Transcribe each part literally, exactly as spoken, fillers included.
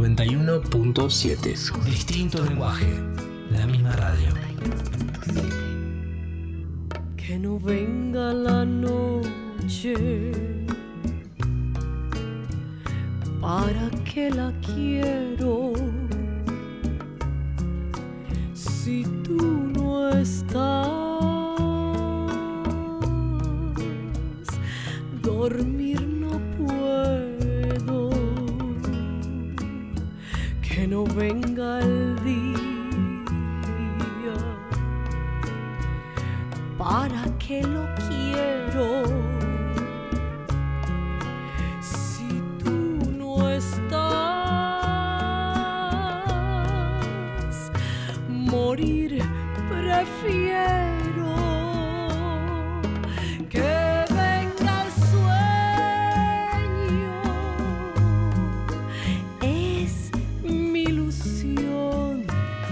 noventa y uno punto siete. Distinto lenguaje, la misma radio. Que no venga la noche, ¿para qué la quiero? Si tú no estás, dormir no puedo. Que no venga el día, ¿para qué lo quiero? Si tú no estás, morir prefiero. Que venga el sueño, es mi ilusión,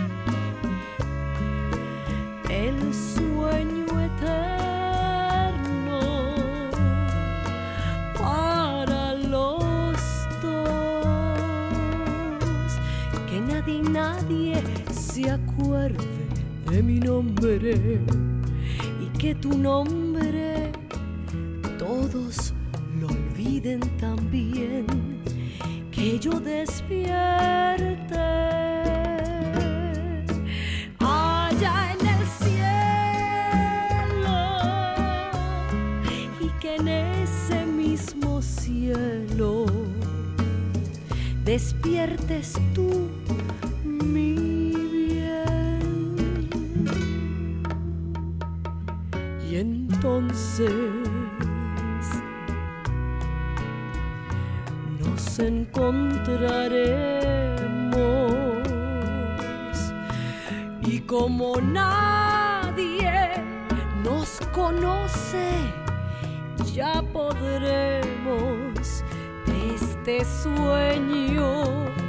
el sueño eterno para los dos. Que nadie, nadie se acuerde de mi nombre, y que tu nombre todos lo olviden también. Que yo despierte allá en el cielo, y que en ese mismo cielo despiertes tú, mi bien. Y entonces nos encontraremos, y como nadie nos conoce, ya podremos de este sueño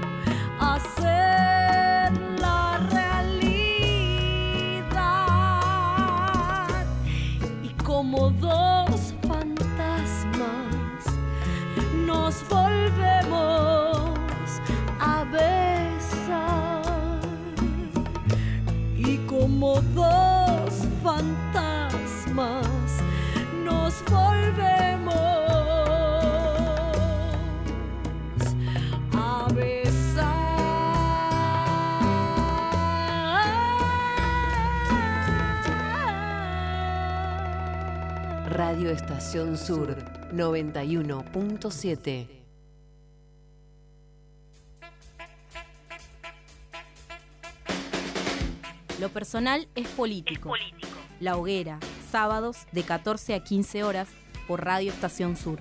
hacer la realidad. Y como dos fantasmas nos volvemos a besar, y como dos fantasmas nos volvemos a besar. Radio Estación Sur noventa y uno punto siete. Lo personal es político. es político. La Hoguera, sábados de catorce a quince horas por Radio Estación Sur.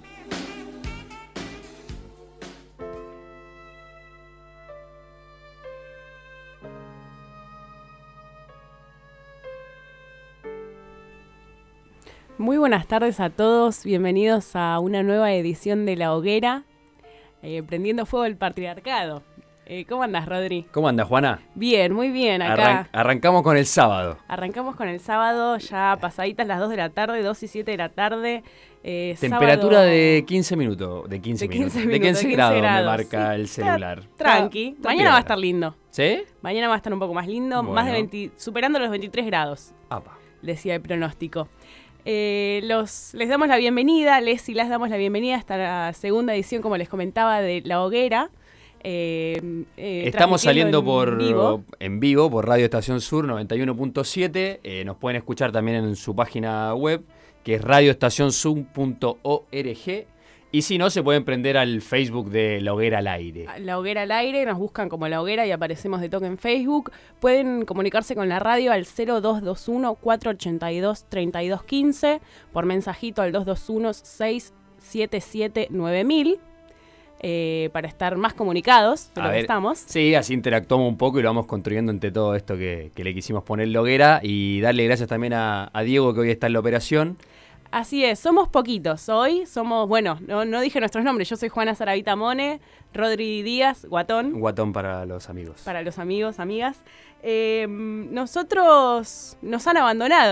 Muy buenas tardes a todos, bienvenidos a una nueva edición de La Hoguera, eh, prendiendo fuego el patriarcado. Eh, ¿Cómo andas, Rodri? ¿Cómo andas, Juana? Bien, muy bien, acá. Arran- arrancamos con el sábado. Arrancamos con el sábado, ya pasaditas las dos de la tarde, dos y siete de la tarde. Eh, Temperatura sábado... de quince minutos, de quince, de quince minutos. minutos, De quince, de quince grados, grados, me marca sí, el celular. Está tranqui, Está- está mañana piola. va a estar lindo. ¿Sí? Mañana va a estar un poco más lindo, Bueno. más de veinte, superando los veintitrés grados, Apa. decía el pronóstico. Eh, los, les damos la bienvenida, les y las damos la bienvenida hasta la segunda edición, como les comentaba, de La Hoguera. Eh, eh, Estamos saliendo en por vivo. en vivo por Radio Estación Sur noventa y uno punto siete. Eh, nos pueden escuchar también en su página web, que es radio estación sur punto org. Y si no, se pueden prender al Facebook de La Hoguera al Aire. La Hoguera al Aire, nos buscan como La Hoguera y aparecemos de toque en Facebook. Pueden comunicarse con la radio al cero dos dos uno, cuatro ocho dos, tres dos uno cinco, por mensajito al dos dos uno, seis siete siete, nueve mil. Eh, para estar más comunicados de A lo que ver, estamos. Sí, así interactuamos un poco y lo vamos construyendo entre todo esto que, que le quisimos poner La Hoguera. Y darle gracias también a, a Diego, que hoy está en la operación. Así es, somos poquitos. Hoy somos, bueno, no, no dije nuestros nombres. Yo soy Juana Saravita Mone, Rodri Díaz, Guatón. Guatón para los amigos. Para los amigos, amigas. Eh, nosotros nos han abandonado.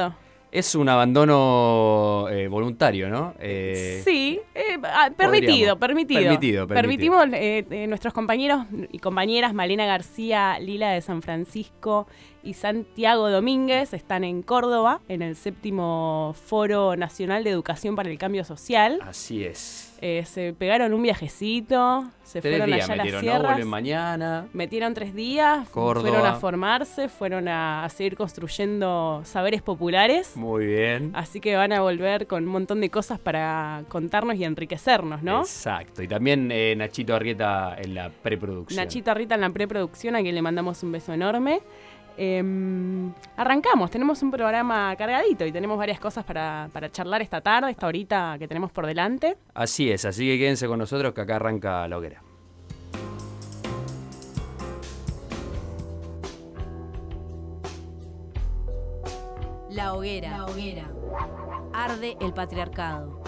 Es un abandono eh, voluntario, ¿no? Eh, sí, eh, ah, permitido, permitido. Permitido, permitido. Permitimos, eh, eh, nuestros compañeros y compañeras Malena García, Lila de San Francisco y Santiago Domínguez están en Córdoba, en el séptimo Foro Nacional de Educación para el Cambio Social. Así es. Eh, se pegaron un viajecito, se tres fueron días allá a las metieron, ¿no? sierras. Vuelven mañana. Metieron tres días, Córdoba. fueron a formarse, fueron a, a seguir construyendo saberes populares. Muy bien. Así que van a volver con un montón de cosas para contarnos y enriquecernos, ¿no? Exacto. Y también eh, Nachito Arrieta en la preproducción. Nachito Arrieta en la preproducción, a quien le mandamos un beso enorme. Eh, arrancamos, tenemos un programa cargadito y tenemos varias cosas para, para charlar esta tarde, esta horita que tenemos por delante. Así es, así que quédense con nosotros que acá arranca la hoguera. La hoguera. La hoguera. Arde el patriarcado.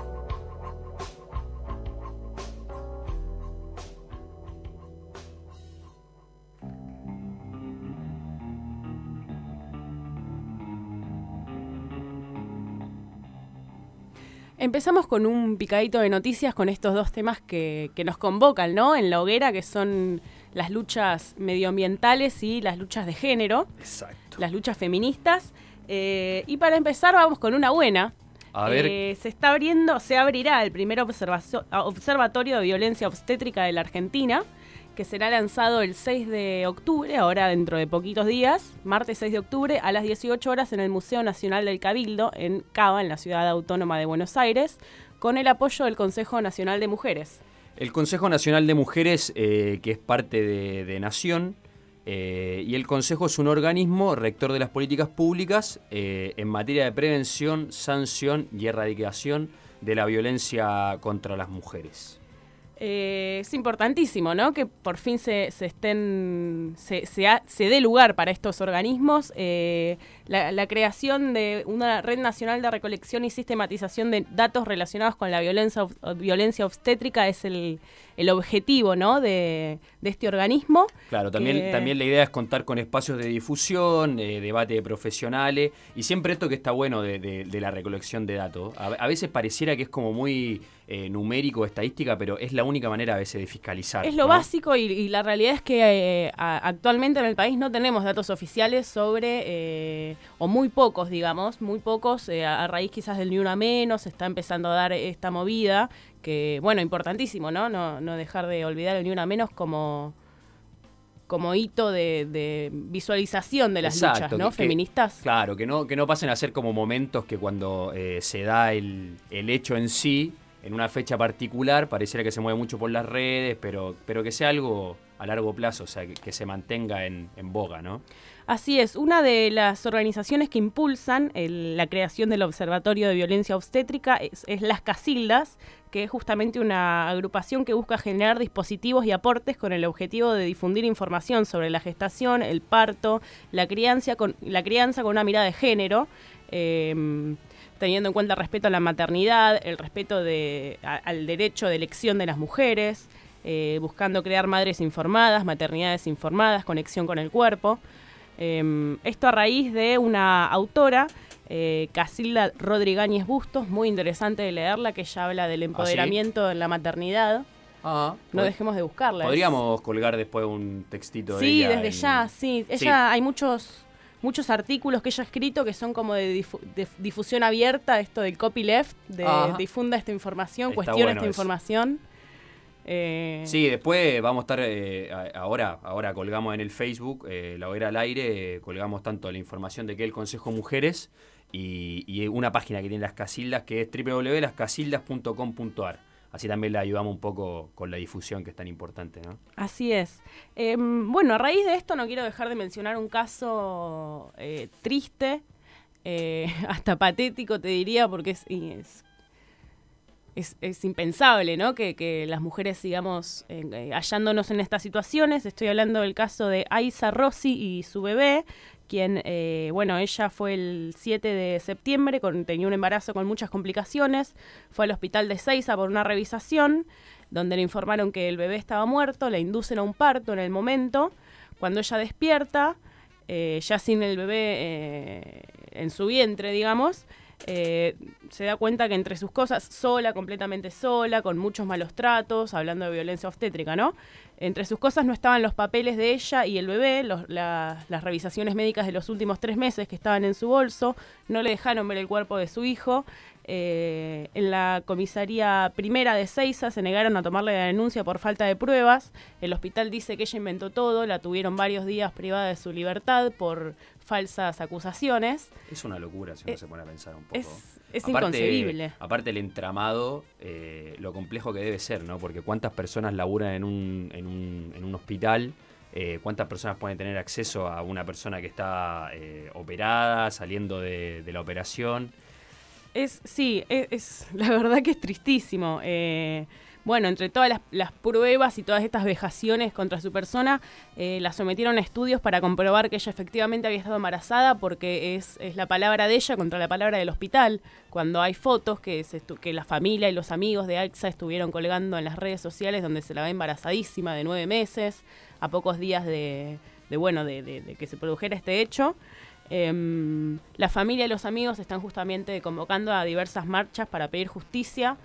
Empezamos con un picadito de noticias con estos dos temas que, que nos convocan, ¿no? En la hoguera, que son las luchas medioambientales y las luchas de género. Exacto. Las luchas feministas. Eh, y para empezar vamos con una buena. A ver. Eh, se está abriendo, se abrirá el primer observacio- observatorio de violencia obstétrica de la Argentina, que será lanzado el seis de octubre, ahora dentro de poquitos días, martes seis de octubre, a las dieciocho horas en el Museo Nacional del Cabildo, en Cava, en la Ciudad Autónoma de Buenos Aires, con el apoyo del Consejo Nacional de Mujeres. El Consejo Nacional de Mujeres, eh, que es parte de, de Nación, eh, y el Consejo es un organismo rector de las políticas públicas eh, en materia de prevención, sanción y erradicación de la violencia contra las mujeres. Eh, es importantísimo, ¿no? Que por fin se, se estén se, se, ha, se dé lugar para estos organismos. Eh, la, la creación de una red nacional de recolección y sistematización de datos relacionados con la violencia, violencia obstétrica es el, el objetivo, ¿no? de, de este organismo. Claro, también, que... también la idea es contar con espacios de difusión, eh, debate de profesionales, y siempre esto que está bueno de, de, de la recolección de datos. A, a veces pareciera que es como muy eh, numérico, estadística, pero es la única manera a veces de fiscalizar. Es lo ¿no? básico y, y la realidad es que eh, a, actualmente en el país no tenemos datos oficiales sobre, eh, o muy pocos, digamos, muy pocos, eh, a, a raíz quizás del Ni Una Menos, se está empezando a dar esta movida, que, bueno, importantísimo, ¿no? No, no dejar de olvidar el Ni Una Menos como... como hito de, de visualización de las Exacto, luchas, ¿no? que, Feministas. Claro, que no, que no pasen a ser como momentos que cuando eh, se da el, el hecho en sí, en una fecha particular, pareciera que se mueve mucho por las redes, pero, pero que sea algo a largo plazo, o sea, que, que se mantenga en, en boga, ¿no? Así es, una de las organizaciones que impulsan el, la creación del Observatorio de Violencia Obstétrica es, es Las Casildas, que es justamente una agrupación que busca generar dispositivos y aportes con el objetivo de difundir información sobre la gestación, el parto, la crianza con, la crianza con una mirada de género, eh, teniendo en cuenta el respeto a la maternidad, el respeto de, a, al derecho de elección de las mujeres, eh, buscando crear madres informadas, maternidades informadas, conexión con el cuerpo. Eh, esto a raíz de una autora, eh, Casilda Rodríguez Bustos, muy interesante de leerla, que ella habla del empoderamiento ¿Ah, sí? en la maternidad. Ah, no pod- dejemos de buscarla. Podríamos es... colgar después un textito de sí, ella. Sí, desde en... ya, sí. Ella, sí. Hay muchos muchos artículos que ella ha escrito que son como de, difu- de difusión abierta, esto del copyleft, de Ajá. difunda esta información, Está cuestiona bueno esta eso. información. Eh... Sí, después vamos a estar, eh, ahora ahora colgamos en el Facebook, eh, La Hoguera al Aire, eh, colgamos tanto la información de que el Consejo Mujeres y, y una página que tiene Las Casildas, que es doble u doble u doble u punto las casildas punto com punto a r. Así también le ayudamos un poco con la difusión, que es tan importante, ¿no? Así es. Eh, bueno, a raíz de esto no quiero dejar de mencionar un caso eh, triste, eh, hasta patético te diría, porque es... es Es, es impensable, ¿no? Que, que las mujeres sigamos eh, hallándonos en estas situaciones. Estoy hablando del caso de Aiza Rossi y su bebé, quien, eh, bueno, ella fue el siete de septiembre, con, tenía un embarazo con muchas complicaciones, fue al hospital de Seiza por una revisación, donde le informaron que el bebé estaba muerto, le inducen a un parto en el momento. Cuando ella despierta, eh, ya sin el bebé... Eh, en su vientre, digamos, eh, se da cuenta que entre sus cosas, sola, completamente sola, con muchos malos tratos, hablando de violencia obstétrica, ¿no? Entre sus cosas no estaban los papeles de ella y el bebé, los, la, las revisaciones médicas de los últimos tres meses que estaban en su bolso, no le dejaron ver el cuerpo de su hijo. Eh, en la comisaría primera de Ezeiza se negaron a tomarle la denuncia por falta de pruebas. El hospital dice que ella inventó todo, la tuvieron varios días privada de su libertad por falsas acusaciones. Es una locura si uno eh, se pone a pensar un poco. Es, es aparte, inconcebible. Aparte el entramado, eh, lo complejo que debe ser, ¿no? Porque cuántas personas laburan en un, en un, en un hospital, eh, cuántas personas pueden tener acceso a una persona que está eh, operada, saliendo de, de la operación. Es, sí, es, es la verdad que es tristísimo. Eh, bueno, entre todas las, las pruebas y todas estas vejaciones contra su persona, eh, la sometieron a estudios para comprobar que ella efectivamente había estado embarazada, porque es, es la palabra de ella contra la palabra del hospital. Cuando hay fotos que, se estu- que la familia y los amigos de Aixa estuvieron colgando en las redes sociales, donde se la ve embarazadísima de nueve meses, a pocos días de, de bueno, de, de, de que se produjera este hecho. Eh, la familia y los amigos están justamente convocando a diversas marchas para pedir justicia.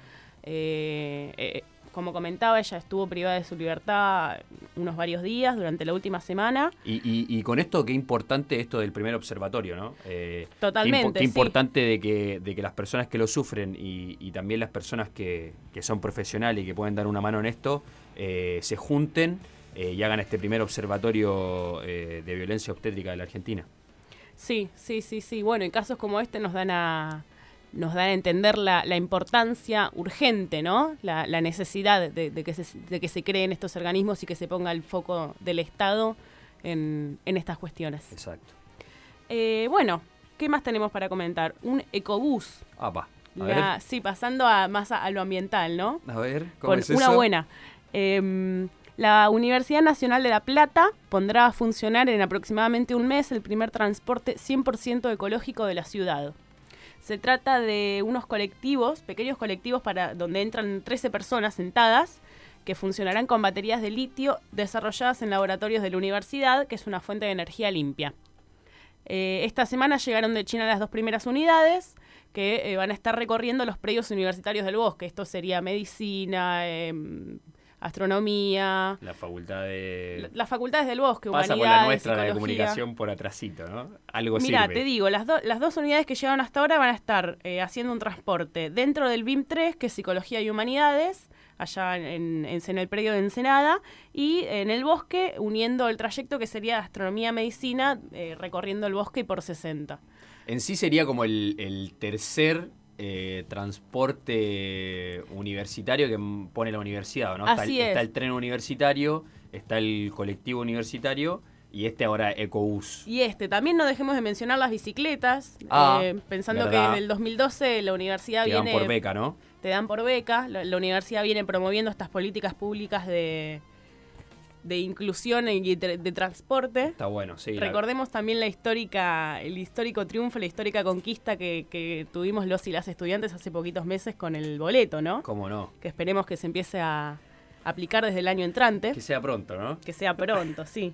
Eh, eh, como comentaba, ella estuvo privada de su libertad unos varios días durante la última semana. Y, y, y con esto, qué importante esto del primer observatorio, ¿no? Eh, Totalmente, Qué, impo- qué sí. importante de que, de que las personas que lo sufren y, y también las personas que, que son profesionales y que pueden dar una mano en esto, eh, se junten eh, y hagan este primer observatorio eh, de violencia obstétrica de la Argentina. Sí, sí, sí, sí. Bueno, en casos como este nos dan a, nos dan a entender la, la importancia urgente, ¿no? La, la necesidad de, de, que se, de que se creen estos organismos y que se ponga el foco del Estado en, en estas cuestiones. Exacto. Eh, bueno, ¿qué más tenemos para comentar? Un ecobús. Apa, a La- ver. sí, pasando a, más a, a lo ambiental, ¿no? A ver, ¿cómo Con es una eso? buena. Eh, la Universidad Nacional de La Plata pondrá a funcionar en aproximadamente un mes el primer transporte cien por ciento ecológico de la ciudad. Se trata de unos colectivos, pequeños colectivos para donde entran trece personas sentadas, que funcionarán con baterías de litio desarrolladas en laboratorios de la universidad, que es una fuente de energía limpia. Eh, esta semana llegaron de China las dos primeras unidades, que eh, van a estar recorriendo los predios universitarios del bosque. Esto sería medicina, eh, astronomía, La facultad de... la- las facultades del bosque, Pasa humanidades, por la nuestra, la de psicología. comunicación, por atrasito, ¿no? Algo Mira, sirve. te digo, las, do- las dos unidades que llegaron hasta ahora van a estar eh, haciendo un transporte dentro del B I M tres, que es Psicología y Humanidades, allá en, en, en el predio de Ensenada, y en el bosque, uniendo el trayecto que sería Astronomía Medicina, eh, recorriendo el bosque y por sesenta. En sí sería como el, el tercer eh, transporte universitario que m- pone la universidad, ¿no? Está el, Así es. está el tren universitario, está el colectivo universitario y este ahora Ecobús. Y este, también no dejemos de mencionar las bicicletas, Ah, eh, pensando verdad. que en el dos mil doce la universidad Que van viene... por beca, ¿no? Te dan por beca, la, la universidad viene promoviendo estas políticas públicas de, de inclusión y de, de transporte. Está bueno, sí. la- Recordemos también la histórica, el histórico triunfo, la histórica conquista que, que tuvimos los y las estudiantes hace poquitos meses con el boleto, ¿no? ¿Cómo no? Que esperemos que se empiece a aplicar desde el año entrante, Que sea pronto, ¿no? que sea pronto, sí.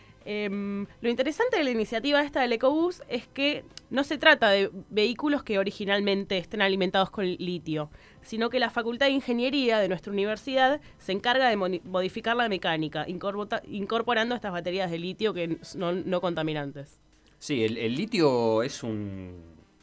Em, lo interesante de la iniciativa esta del Ecobús es que no se trata de vehículos que originalmente estén alimentados con litio, sino que la Facultad de Ingeniería de nuestra universidad se encarga de moni- modificar la mecánica, incorpora- incorporando estas baterías de litio que son no contaminantes. Sí, el, el litio es un,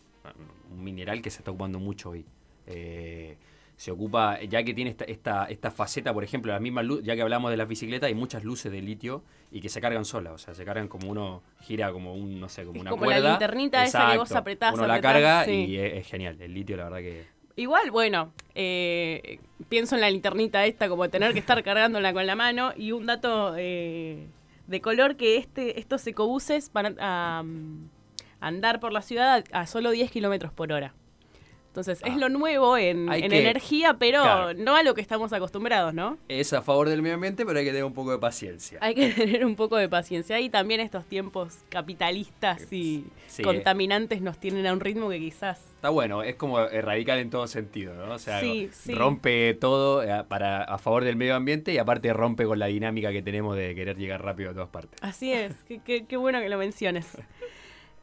un mineral que se está ocupando mucho hoy. Eh, se ocupa, ya que tiene esta, esta, esta faceta, por ejemplo, la misma luz, ya que hablamos de las bicicletas, hay muchas luces de litio y que se cargan solas, o sea, se cargan como uno gira como un, no sé, como Es una como cuerda. la linternita esa que vos Exacto. apretás, Uno la apretás, carga sí. y es, es genial. El litio, la verdad que... Igual, bueno, eh, pienso en la linternita esta, como tener que estar cargándola con la mano, y un dato eh, de color, que este estos ecobuses van a, a andar por la ciudad a, a solo diez kilómetros por hora. Entonces, Ah. es lo nuevo en, Hay en que- energía, pero claro. no a lo que estamos acostumbrados, ¿no? Es a favor del medio ambiente, pero hay que tener un poco de paciencia. Hay que tener un poco de paciencia. Y también estos tiempos capitalistas y Sí. contaminantes nos tienen a un ritmo que quizás... Está bueno, es como eh, radical en todo sentido, ¿no? O sea, Sí, algo- sí. rompe todo eh, para, a favor del medio ambiente y aparte rompe con la dinámica que tenemos de querer llegar rápido a todas partes. Así es, qué, qué- qué bueno que lo menciones.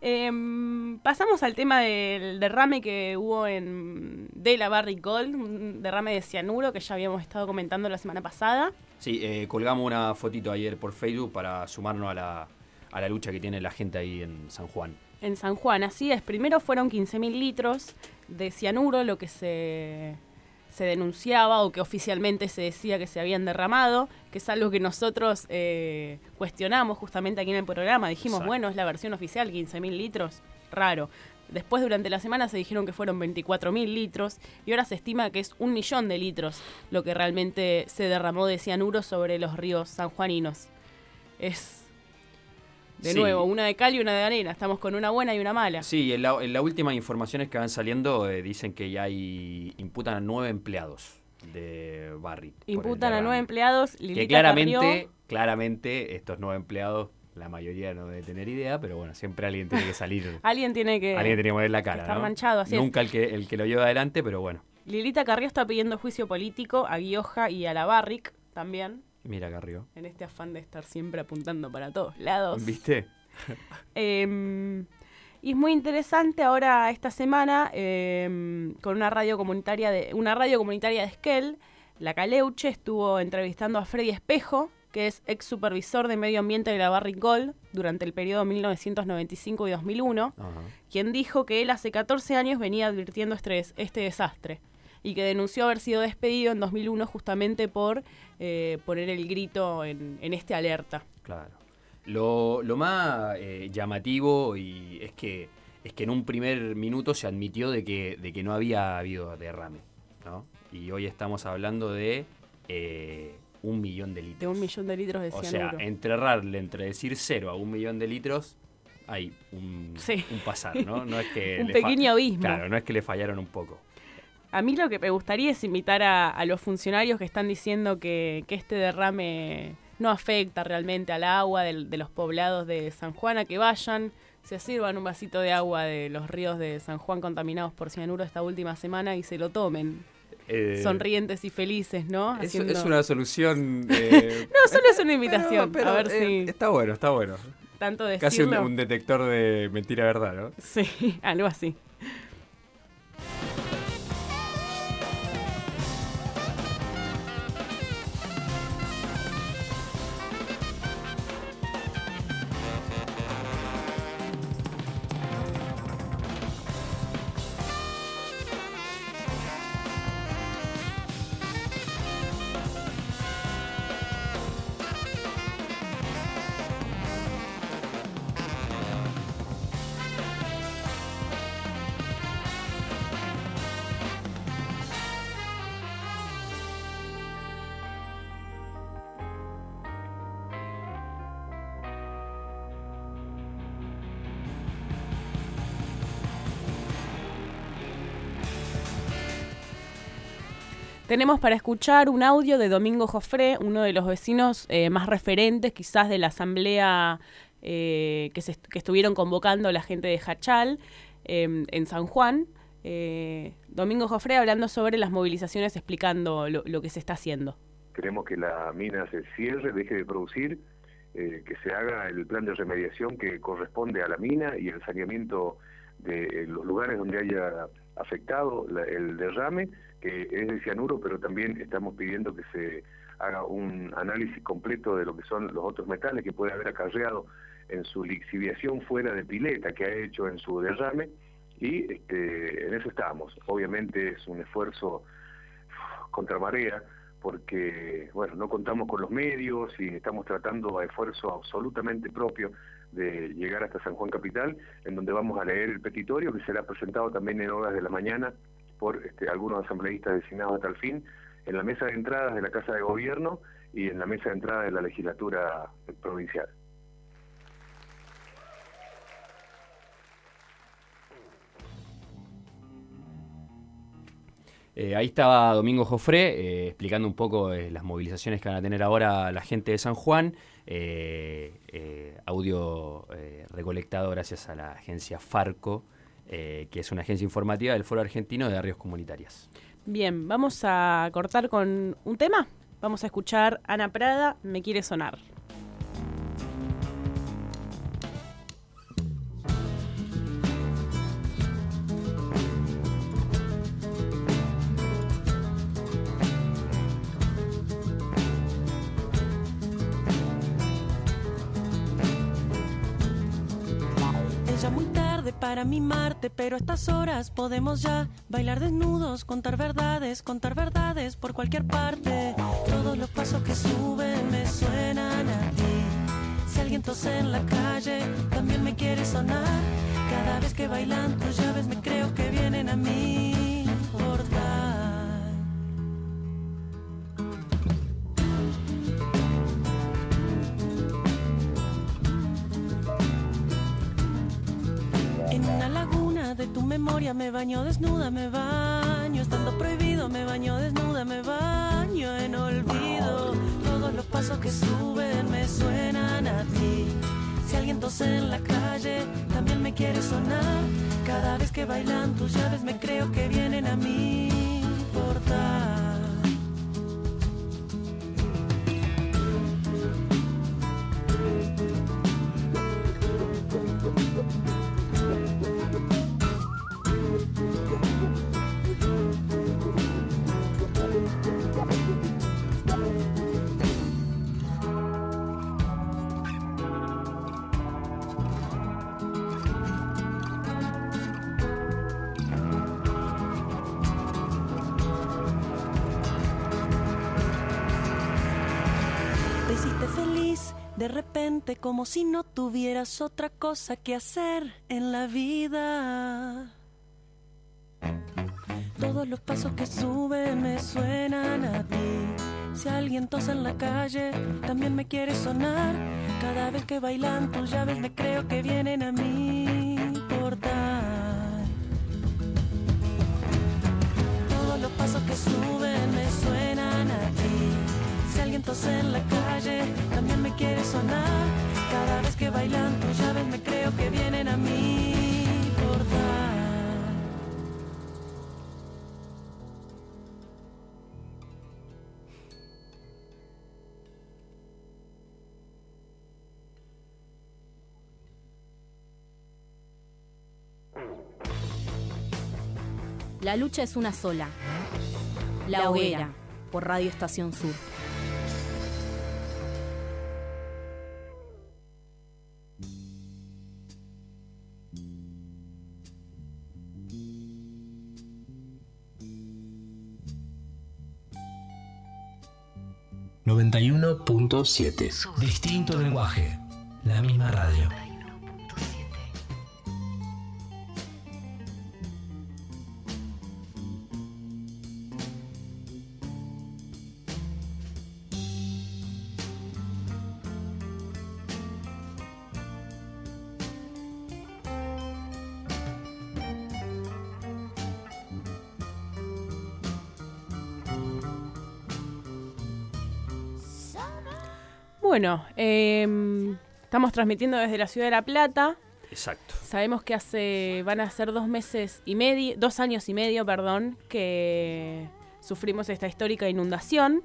Eh, pasamos al tema del derrame que hubo en de la Barrick Gold, un derrame de cianuro que ya habíamos estado comentando la semana pasada. Sí, eh, colgamos una fotito ayer por Facebook para sumarnos a la, a la lucha que tiene la gente ahí en San Juan. En San Juan, así es. Primero fueron quince mil litros de cianuro, lo que se, se denunciaba o que oficialmente se decía que se habían derramado, que es algo que nosotros eh, cuestionamos justamente aquí en el programa. Dijimos, Exacto. bueno, es la versión oficial, quince mil litros, raro. Después, durante la semana, se dijeron que fueron veinticuatro mil litros y ahora se estima que es un millón de litros lo que realmente se derramó de cianuro sobre los ríos sanjuaninos. Es... De Sí. nuevo, una de cal y una de arena. Estamos con una buena y una mala. Sí, en la, en la última informaciones que van saliendo eh, dicen que ya hay imputan a nueve empleados de Barrick. por el Imputan a derrame. nueve empleados. Que Lilita claramente, Carrió, claramente estos nueve empleados, la mayoría no debe tener idea, pero bueno, siempre alguien tiene que salir. alguien tiene que... Alguien tiene que poner la cara, estar ¿no? manchado, así es. Nunca el que, el que lo lleva adelante, pero bueno. Lilita Carrió está pidiendo juicio político a Guioja y a la Barrick también, Mira, Carrió. en este afán de estar siempre apuntando para todos lados. ¿Viste? Eh, y es muy interesante ahora esta semana eh, con una radio comunitaria de una radio comunitaria de Esquel, la Caleuche, estuvo entrevistando a Freddy Espejo, que es ex supervisor de medio ambiente de la Barrick Gold durante el periodo mil novecientos noventa y cinco y dos mil uno, Ajá. quien dijo que él hace catorce años venía advirtiendo este, este desastre y que denunció haber sido despedido en dos mil uno justamente por eh, poner el grito en, en este alerta. Claro. Lo, lo más eh, llamativo y es que es que en un primer minuto se admitió de que, de que no había habido derrame, ¿no? Y hoy estamos hablando de eh, un millón de litros. De un millón de litros de O cianuro. sea, entre errarle, entre decir cero a un millón de litros, hay un, Sí. un pasar, ¿no? No es que Un le fa- pequeño abismo. Claro, no es que le fallaron un poco. A mí lo que me gustaría es invitar a, a los funcionarios que están diciendo que, que este derrame no afecta realmente al agua del- de los poblados de San Juan, a que vayan, se sirvan un vasito de agua de los ríos de San Juan contaminados por cianuro esta última semana y se lo tomen. Eh, Sonrientes y felices, ¿no? es, Haciendo- es una solución... eh, No, solo es una invitación. pero- pero, a ver eh, si Está bueno, está bueno. tanto Casi un, decirlo. un detector de mentira-verdad, ¿no? Sí, algo así. Tenemos para escuchar un audio de Domingo Jofré, uno de los vecinos eh, más referentes quizás de la asamblea eh, que, se, que estuvieron convocando la gente de Jachal eh, en San Juan. Eh, Domingo Jofré hablando sobre las movilizaciones, explicando lo, lo que se está haciendo. Queremos que la mina se cierre, deje de producir, eh, que se haga el plan de remediación que corresponde a la mina y el saneamiento de eh, los lugares donde haya afectado la, el derrame, que es de cianuro, pero también estamos pidiendo que se haga un análisis completo de lo que son los otros metales que puede haber acarreado en su lixiviación fuera de pileta que ha hecho en su derrame, y este, en eso estamos. Obviamente es un esfuerzo contra marea, porque bueno, no contamos con los medios y estamos tratando a esfuerzo absolutamente propio de llegar hasta San Juan Capital, en donde vamos a leer el petitorio que será presentado también en horas de la mañana por este, algunos asambleístas designados a tal fin, en la mesa de entradas de la Casa de Gobierno y en la mesa de entrada de la legislatura provincial. Eh, ahí estaba Domingo Jofré eh, explicando un poco eh, las movilizaciones que van a tener ahora la gente de San Juan. Eh, eh, audio eh, recolectado gracias a la agencia Farco, eh, que es una agencia informativa del Foro Argentino de Ríos Comunitarias. Bien, vamos a cortar con un tema. Vamos a escuchar Ana Prada, Me quiere sonar. ya muy tarde para mimarte, pero a estas horas podemos ya bailar desnudos, contar verdades, contar verdades por cualquier parte. Todos los pasos que suben me suenan a ti. Si alguien tose en la calle, también me quiere sonar. Cada vez que bailan tus llaves me creo que vienen a mí por dar. En una laguna de tu memoria me baño desnuda, me baño estando prohibido, me baño desnuda, me baño en olvido. Todos los pasos que suben me suenan a ti. Si alguien tose en la calle, también me quiere sonar. Cada vez que bailan tus llaves me creo que vienen a mí por dar. De repente, como si no tuvieras otra cosa que hacer en la vida. Todos los pasos que suben me suenan a ti. Si alguien tose en la calle, también me quiere sonar. Cada vez que bailan tus llaves me creo que vienen a mí por dar. Todos los pasos que suben me suenan a ti. Si alguien tose en la calle, también me quiere sonar. Cada vez que bailan tus llaves me creo que vienen a mí por dar. La lucha es una sola. La Hoguera, por Radio Estación Sur. noventa y uno punto siete. Distinto lenguaje. La misma radio. Bueno, eh, estamos transmitiendo desde la ciudad de La Plata. Exacto. Sabemos que hace van a ser dos meses y medio, dos años y medio, perdón, que sufrimos esta histórica inundación.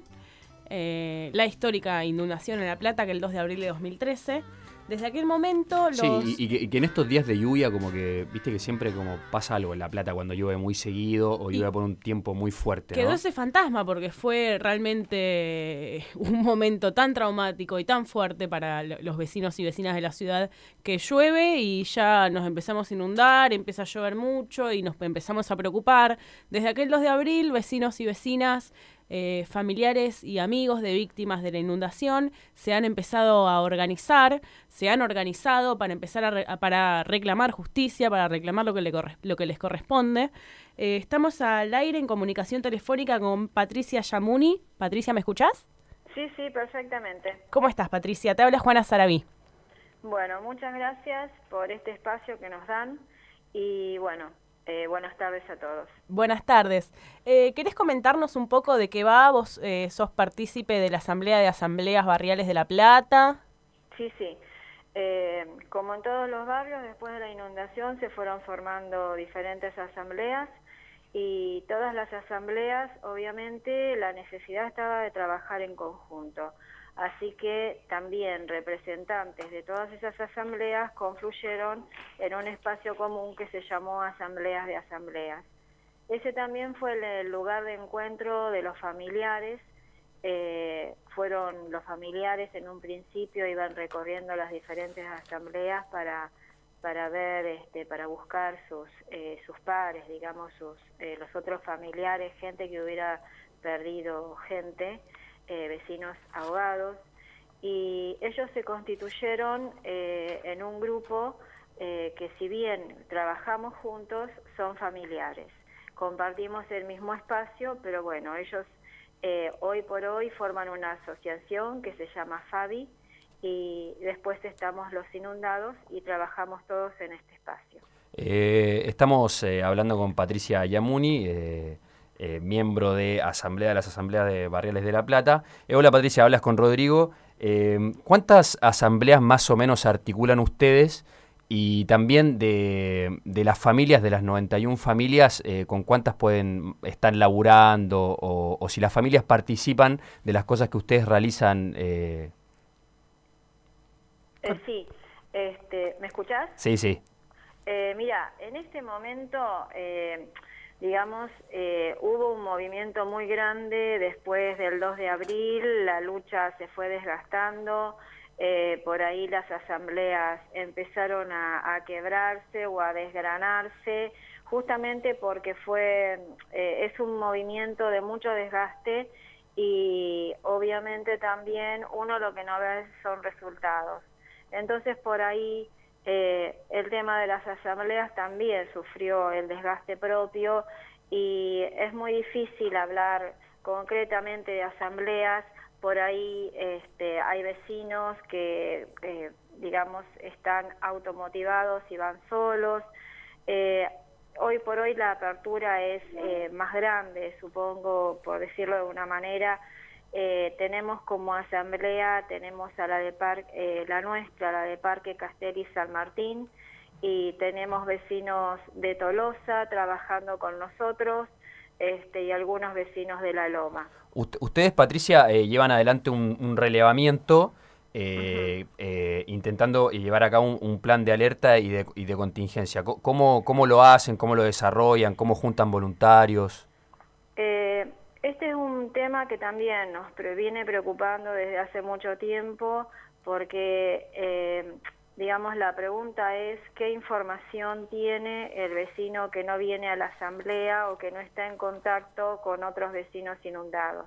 Eh, la histórica inundación en La Plata, que el dos de abril de dos mil trece. Desde aquel momento los... Sí, y, y, que, y que en estos días de lluvia como que, viste que siempre como pasa algo en La Plata cuando llueve muy seguido o llueve por un tiempo muy fuerte, Quedó ¿no? ese fantasma porque fue realmente un momento tan traumático y tan fuerte para los vecinos y vecinas de la ciudad que llueve y ya nos empezamos a inundar, empieza a llover mucho y nos empezamos a preocupar. Desde aquel dos de abril, vecinos y vecinas... Eh, familiares y amigos de víctimas de la inundación se han empezado a organizar, se han organizado para empezar a, re, a para reclamar justicia, para reclamar lo que, le corre, lo que les corresponde. Eh, estamos al aire en comunicación telefónica con Patricia Yamuni. Patricia, ¿me escuchás? Sí, sí, perfectamente. ¿Cómo estás, Patricia? Te habla Juana Sarabí. Bueno, muchas gracias por este espacio que nos dan y bueno... Eh, buenas tardes a todos. Buenas tardes. Eh, ¿Querés comentarnos un poco de qué va? Vos eh, sos partícipe de la Asamblea de Asambleas Barriales de La Plata. Sí, sí. Eh, como en todos los barrios, después de la inundación se fueron formando diferentes asambleas y todas las asambleas, obviamente, la necesidad estaba de trabajar en conjunto. Así que también representantes de todas esas asambleas confluyeron en un espacio común que se llamó Asambleas de Asambleas. Ese también fue el lugar de encuentro de los familiares. Eh, fueron los familiares en un principio, iban recorriendo las diferentes asambleas para para ver, este, para buscar sus eh, sus pares, digamos, sus eh, los otros familiares, gente que hubiera perdido gente, eh, vecinos ahogados, y ellos se constituyeron eh, en un grupo eh, que, si bien trabajamos juntos, son familiares. Compartimos el mismo espacio, pero bueno, ellos eh, hoy por hoy forman una asociación que se llama Fabi, y después estamos los inundados y trabajamos todos en este espacio. Eh, estamos eh, hablando con Patricia Yamuni, eh, eh, miembro de Asamblea de las Asambleas de Barriales de La Plata. Eh, hola Patricia, hablas con Rodrigo. Eh, ¿Cuántas asambleas más o menos articulan ustedes? Y también de, de las familias, de las noventa y una familias, eh, ¿con cuántas pueden estar laburando? O, o si las familias participan de las cosas que ustedes realizan. Eh... Eh, sí, este, ¿me escuchás? Sí, sí. Eh, mira, en este momento, eh, digamos, eh, hubo un movimiento muy grande después del dos de abril, la lucha se fue desgastando. Eh, por ahí las asambleas empezaron a, a quebrarse o a desgranarse, justamente porque fue eh, es un movimiento de mucho desgaste, y obviamente también uno lo que no ve son resultados. Entonces por ahí eh, el tema de las asambleas también sufrió el desgaste propio, y es muy difícil hablar concretamente de asambleas. Por ahí este, hay vecinos que, eh, digamos, están automotivados y van solos. Eh, hoy por hoy la apertura es eh, más grande, supongo, por decirlo de una manera. Eh, tenemos como asamblea, tenemos a la de Parque, eh, la nuestra, la de Parque Castelli San Martín, y tenemos vecinos de Tolosa trabajando con nosotros, este, y algunos vecinos de La Loma. Ustedes, Patricia, eh, llevan adelante un, un relevamiento eh, uh-huh. eh, intentando llevar a cabo un, un plan de alerta y de, y de contingencia. ¿Cómo, ¿Cómo lo hacen? ¿Cómo lo desarrollan? ¿Cómo juntan voluntarios? Eh, este es un tema que también nos viene preocupando desde hace mucho tiempo, porque, eh, digamos, la pregunta es qué información tiene el vecino que no viene a la asamblea o que no está en contacto con otros vecinos inundados,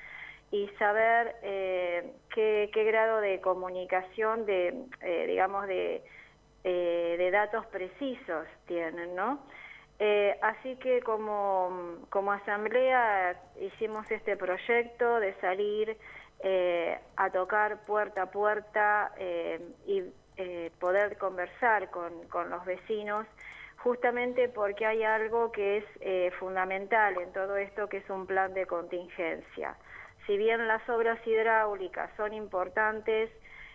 y saber eh, qué, qué grado de comunicación, de eh, digamos, de, eh, de datos precisos tienen, ¿no? Eh, así que como, como asamblea hicimos este proyecto de salir eh, a tocar puerta a puerta eh, y Eh, poder conversar con, con los vecinos, justamente porque hay algo que es eh, fundamental en todo esto, que es un plan de contingencia. Si bien las obras hidráulicas son importantes,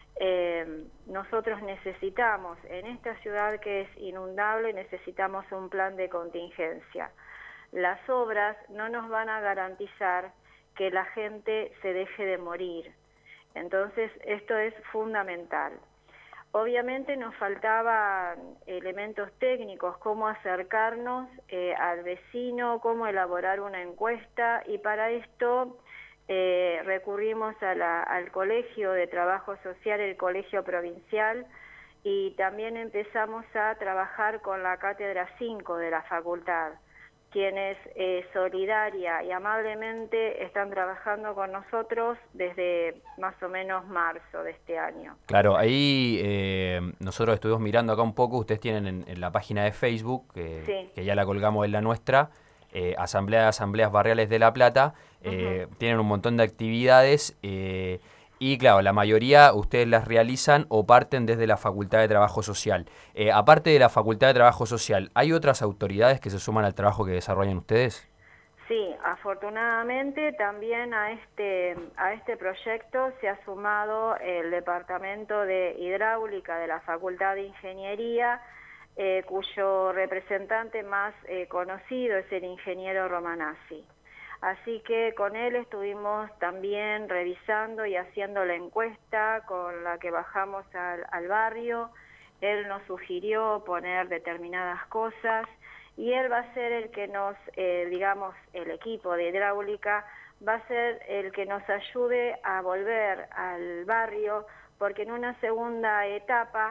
eh, nosotros necesitamos, en esta ciudad que es inundable, necesitamos un plan de contingencia. Las obras no nos van a garantizar que la gente se deje de morir. Entonces, esto es fundamental. Obviamente nos faltaban elementos técnicos, cómo acercarnos eh, al vecino, cómo elaborar una encuesta, y para esto eh, recurrimos a la, al Colegio de Trabajo Social, el Colegio Provincial, y también empezamos a trabajar con la Cátedra cinco de la Facultad, quienes eh, solidaria y amablemente están trabajando con nosotros desde más o menos marzo de este año. Claro, ahí eh, nosotros estuvimos mirando acá un poco, ustedes tienen en, en la página de Facebook, eh, sí. que ya la colgamos en la nuestra, eh, Asamblea de Asambleas Barriales de La Plata, eh, uh-huh. tienen un montón de actividades, eh, y claro, la mayoría ustedes las realizan o parten desde la Facultad de Trabajo Social. Eh, aparte de la Facultad de Trabajo Social, ¿hay otras autoridades que se suman al trabajo que desarrollan ustedes? Sí, afortunadamente también a este, a este proyecto se ha sumado el Departamento de Hidráulica de la Facultad de Ingeniería, eh, cuyo representante más eh, conocido es el ingeniero Romanazzi. Así que con él estuvimos también revisando y haciendo la encuesta con la que bajamos al, al barrio. Él nos sugirió poner determinadas cosas, y él va a ser el que nos, eh, digamos, el equipo de hidráulica va a ser el que nos ayude a volver al barrio, porque en una segunda etapa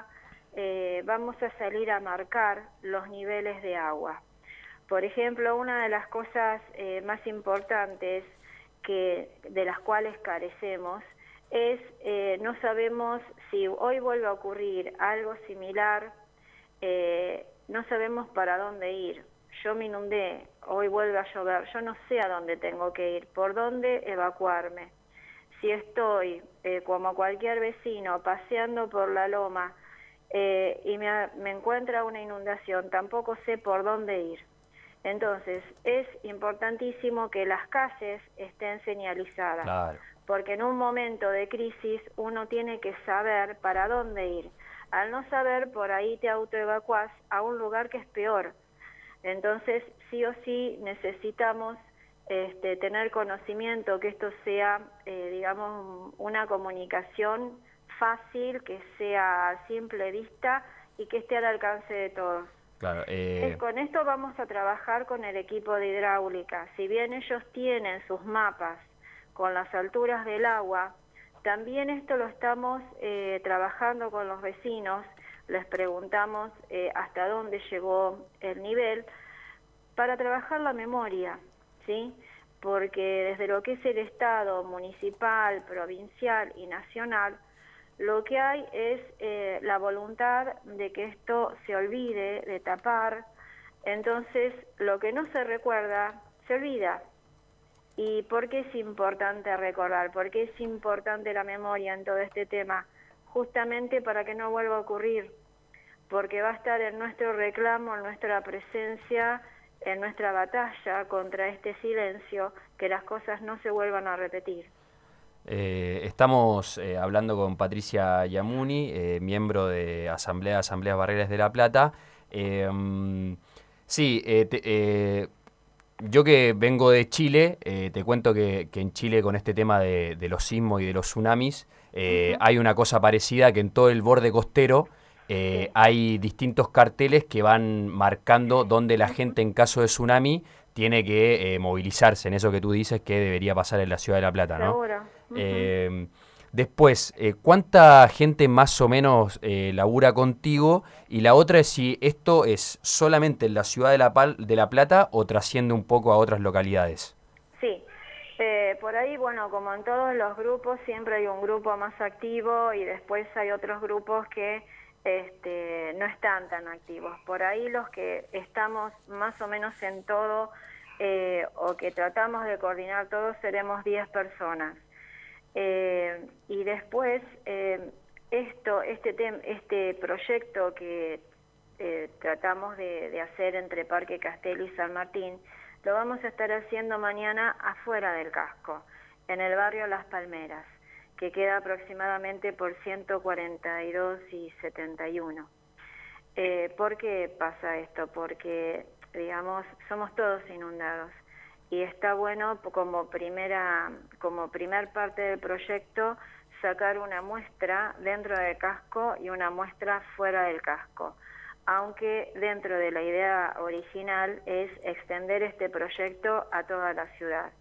eh, vamos a salir a marcar los niveles de agua. Por ejemplo, una de las cosas eh, más importantes que, de las cuales carecemos es, eh, no sabemos si hoy vuelve a ocurrir algo similar, eh, no sabemos para dónde ir. Yo me inundé, hoy vuelve a llover, yo no sé a dónde tengo que ir, por dónde evacuarme. Si estoy, eh, como cualquier vecino, paseando por la loma eh, y me, me encuentra una inundación, tampoco sé por dónde ir. Entonces, es importantísimo que las calles estén señalizadas, Claro. porque en un momento de crisis uno tiene que saber para dónde ir. Al no saber, por ahí te autoevacuás a un lugar que es peor. Entonces, sí o sí necesitamos este, tener conocimiento, que esto sea, eh, digamos, una comunicación fácil, que sea a simple vista y que esté al alcance de todos. Claro, eh... Eh, Con esto vamos a trabajar con el equipo de hidráulica. Si bien ellos tienen sus mapas con las alturas del agua, también esto lo estamos eh, trabajando con los vecinos. Les preguntamos eh, hasta dónde llegó el nivel para trabajar la memoria, ¿sí? Porque desde lo que es el Estado municipal, provincial y nacional, lo que hay es eh, la voluntad de que esto se olvide, de tapar. Entonces, lo que no se recuerda, se olvida. ¿Y por qué es importante recordar? ¿Por qué es importante la memoria en todo este tema? Justamente para que no vuelva a ocurrir, porque va a estar en nuestro reclamo, en nuestra presencia, en nuestra batalla contra este silencio, que las cosas no se vuelvan a repetir. Eh, estamos eh, hablando con Patricia Yamuni, eh, miembro de Asamblea Asambleas Barriales de La Plata. Eh, sí, eh, te, eh, yo que vengo de Chile, eh, te cuento que, que en Chile con este tema de, de los sismos y de los tsunamis, eh, uh-huh. hay una cosa parecida, que en todo el borde costero eh, sí. hay distintos carteles que van marcando dónde la uh-huh. gente en caso de tsunami tiene que eh, movilizarse, en eso que tú dices que debería pasar en la ciudad de La Plata, ¿no? Seguro. Uh-huh. Eh, después, eh, ¿cuánta gente más o menos eh, labura contigo? Y la otra es si esto es solamente en la ciudad de La, Pal- de La Plata o trasciende un poco a otras localidades. Sí, eh, por ahí, bueno, como en todos los grupos, siempre hay un grupo más activo y después hay otros grupos que este, no están tan activos. Por ahí los que estamos más o menos en todo eh, o que tratamos de coordinar todo seremos diez personas. Eh, y después eh, esto, este, tem- este proyecto que eh, tratamos de, de hacer entre Parque Castelli y San Martín, lo vamos a estar haciendo mañana afuera del casco, en el barrio Las Palmeras, que queda aproximadamente por ciento cuarenta y dos y setenta y uno. Eh, ¿Por qué pasa esto? Porque, digamos, somos todos inundados. Y está bueno como primera, como primer parte del proyecto sacar una muestra dentro del casco y una muestra fuera del casco, aunque dentro de la idea original es extender este proyecto a toda la ciudad.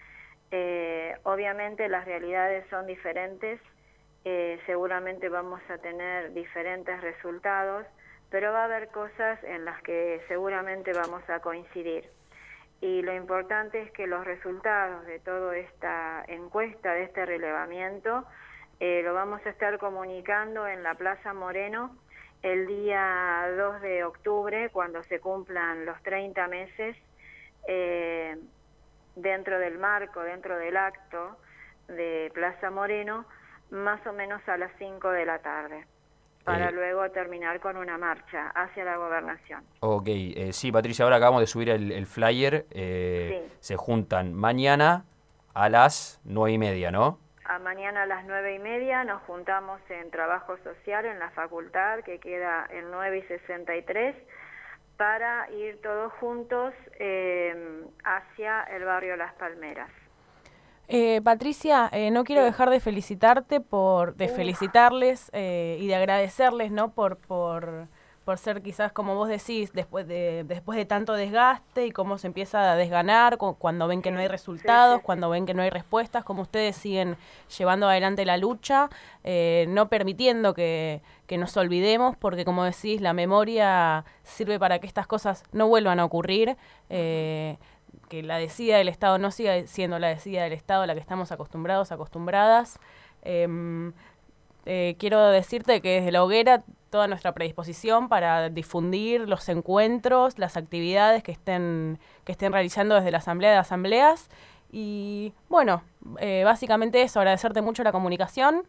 Eh, obviamente las realidades son diferentes, eh, seguramente vamos a tener diferentes resultados, pero va a haber cosas en las que seguramente vamos a coincidir. Y lo importante es que los resultados de toda esta encuesta, de este relevamiento, eh, lo vamos a estar comunicando en la Plaza Moreno el día dos de octubre, cuando se cumplan los treinta meses, eh, dentro del marco, dentro del acto de Plaza Moreno, más o menos a las cinco de la tarde. Para eh, luego terminar con una marcha hacia la gobernación. Ok, eh, sí, Patricia, ahora acabamos de subir el, el flyer. Eh, sí. Se juntan mañana a las nueve y media, ¿no? A mañana a las nueve y media nos juntamos en Trabajo Social, en la facultad, que queda en nueve y sesenta y tres, para ir todos juntos eh, hacia el barrio Las Palmeras. Eh, Patricia, eh, no quiero sí. dejar de felicitarte por, de Uf. felicitarles eh, y de agradecerles, ¿no? Por, por, por ser quizás, como vos decís, después de después de tanto desgaste y cómo se empieza a desganar cu- cuando ven que no hay resultados, sí, sí. cuando ven que no hay respuestas, cómo ustedes siguen llevando adelante la lucha, eh, no permitiendo que, que nos olvidemos, porque como decís, la memoria sirve para que estas cosas no vuelvan a ocurrir, eh, que la desidia del Estado no siga siendo la desidia del Estado a la que estamos acostumbrados, acostumbradas. Eh, eh, quiero decirte que desde La Hoguera toda nuestra predisposición para difundir los encuentros, las actividades que estén, que estén realizando desde la Asamblea de Asambleas. Y bueno, eh, básicamente eso, agradecerte mucho la comunicación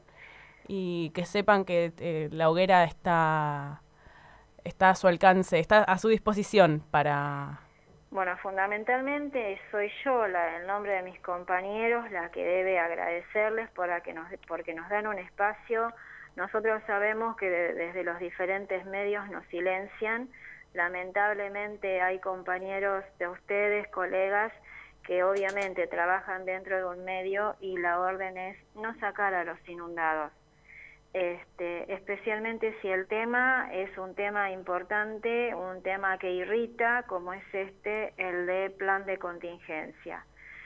y que sepan que eh, La Hoguera está, está a su alcance, está a su disposición para... Bueno, fundamentalmente soy yo, la, en nombre de mis compañeros, la que debe agradecerles por la que nos, porque nos dan un espacio. Nosotros sabemos que de, desde los diferentes medios nos silencian. Lamentablemente hay compañeros de ustedes, colegas, que obviamente trabajan dentro de un medio y la orden es no sacar a los inundados. Este, especialmente si el tema es un tema importante, un tema que irrita, como es este, el de plan de contingencia.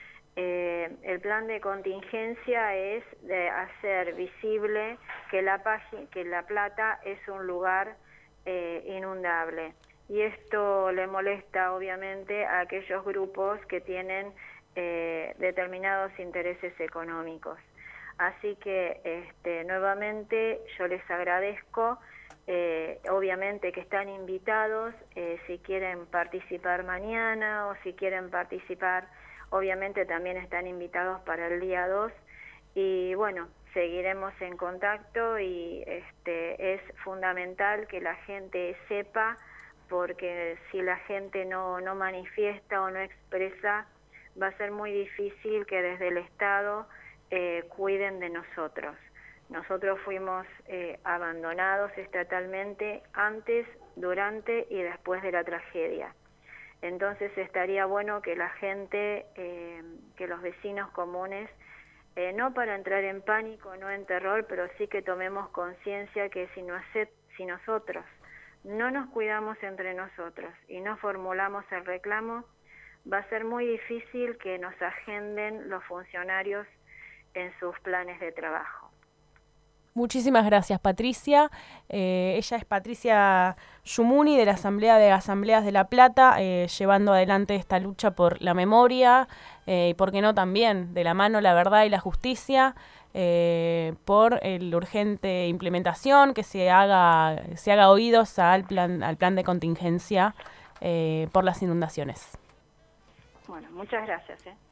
Eh, el plan de contingencia es de hacer visible que la, pagi- que La Plata es un lugar eh, inundable. Y esto le molesta obviamente a aquellos grupos que tienen eh, determinados intereses económicos. Así que este, nuevamente yo les agradezco, eh, obviamente que están invitados, eh, si quieren participar mañana o si quieren participar, obviamente también están invitados para el día dos y bueno, seguiremos en contacto y este, es fundamental que la gente sepa, porque si la gente no, no manifiesta o no expresa, va a ser muy difícil que desde el Estado Eh, cuiden de nosotros. Nosotros fuimos eh, abandonados estatalmente antes, durante y después de la tragedia. Entonces estaría bueno que la gente, eh, que los vecinos comunes, eh, no para entrar en pánico, no en terror, pero sí que tomemos conciencia que si, no hace, si nosotros no nos cuidamos entre nosotros y no formulamos el reclamo, va a ser muy difícil que nos agenden los funcionarios en sus planes de trabajo. Muchísimas gracias, Patricia. Eh, ella es Patricia Yumuni de la Asamblea de Asambleas de La Plata, eh, llevando adelante esta lucha por la memoria eh, y, por qué no, también de la mano la verdad y la justicia, eh, por la urgente implementación, que se haga, se haga oídos al plan, al plan de contingencia eh, por las inundaciones. Bueno, muchas gracias. ¿eh?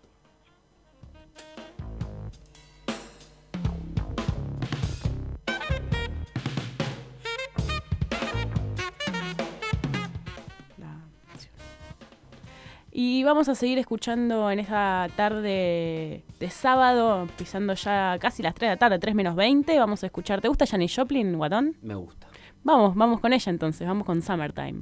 Y vamos a seguir escuchando en esta tarde de sábado, pisando ya casi las tres de la tarde, tres menos veinte. Vamos a escuchar. ¿Te gusta Janis Joplin, Guatón? Me gusta. Vamos, vamos con ella entonces. Vamos con Summertime.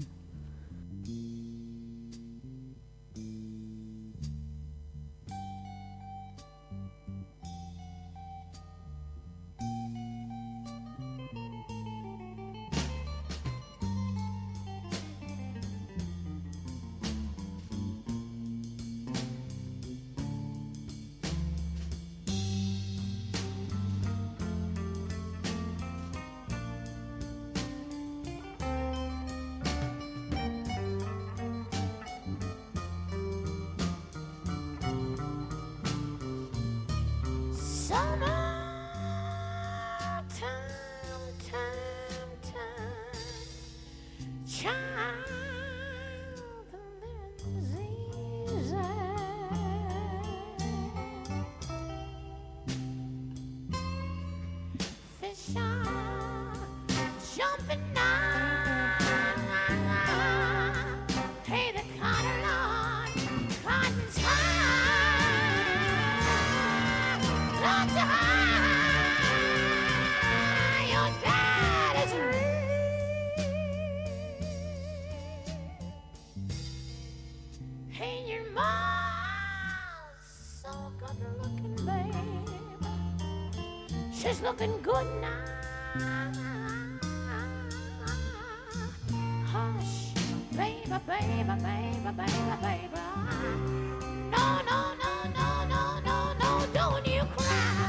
She's looking good now. baby, baby, baby, baby, baby. No, no, no, no, no, no, no, don't you cry.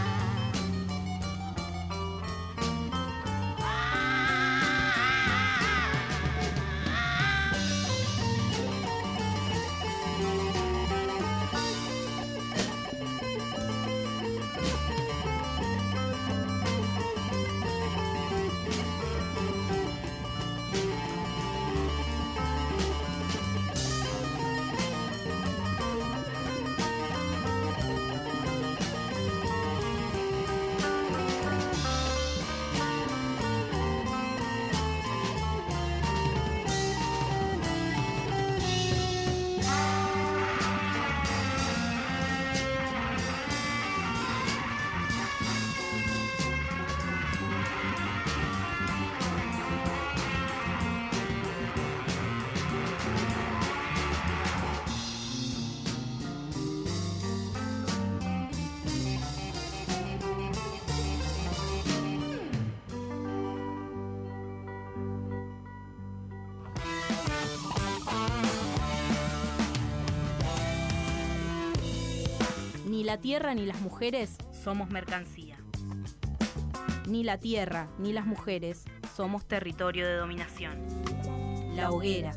Ni la tierra ni las mujeres somos mercancía. Ni la tierra ni las mujeres somos territorio de dominación. La hoguera.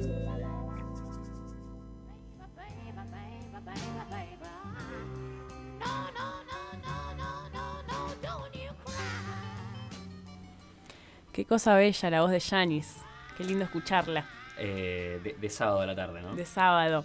Qué cosa bella la voz de Yanis. Qué lindo escucharla. Eh, de, de sábado a la tarde, ¿no? De sábado.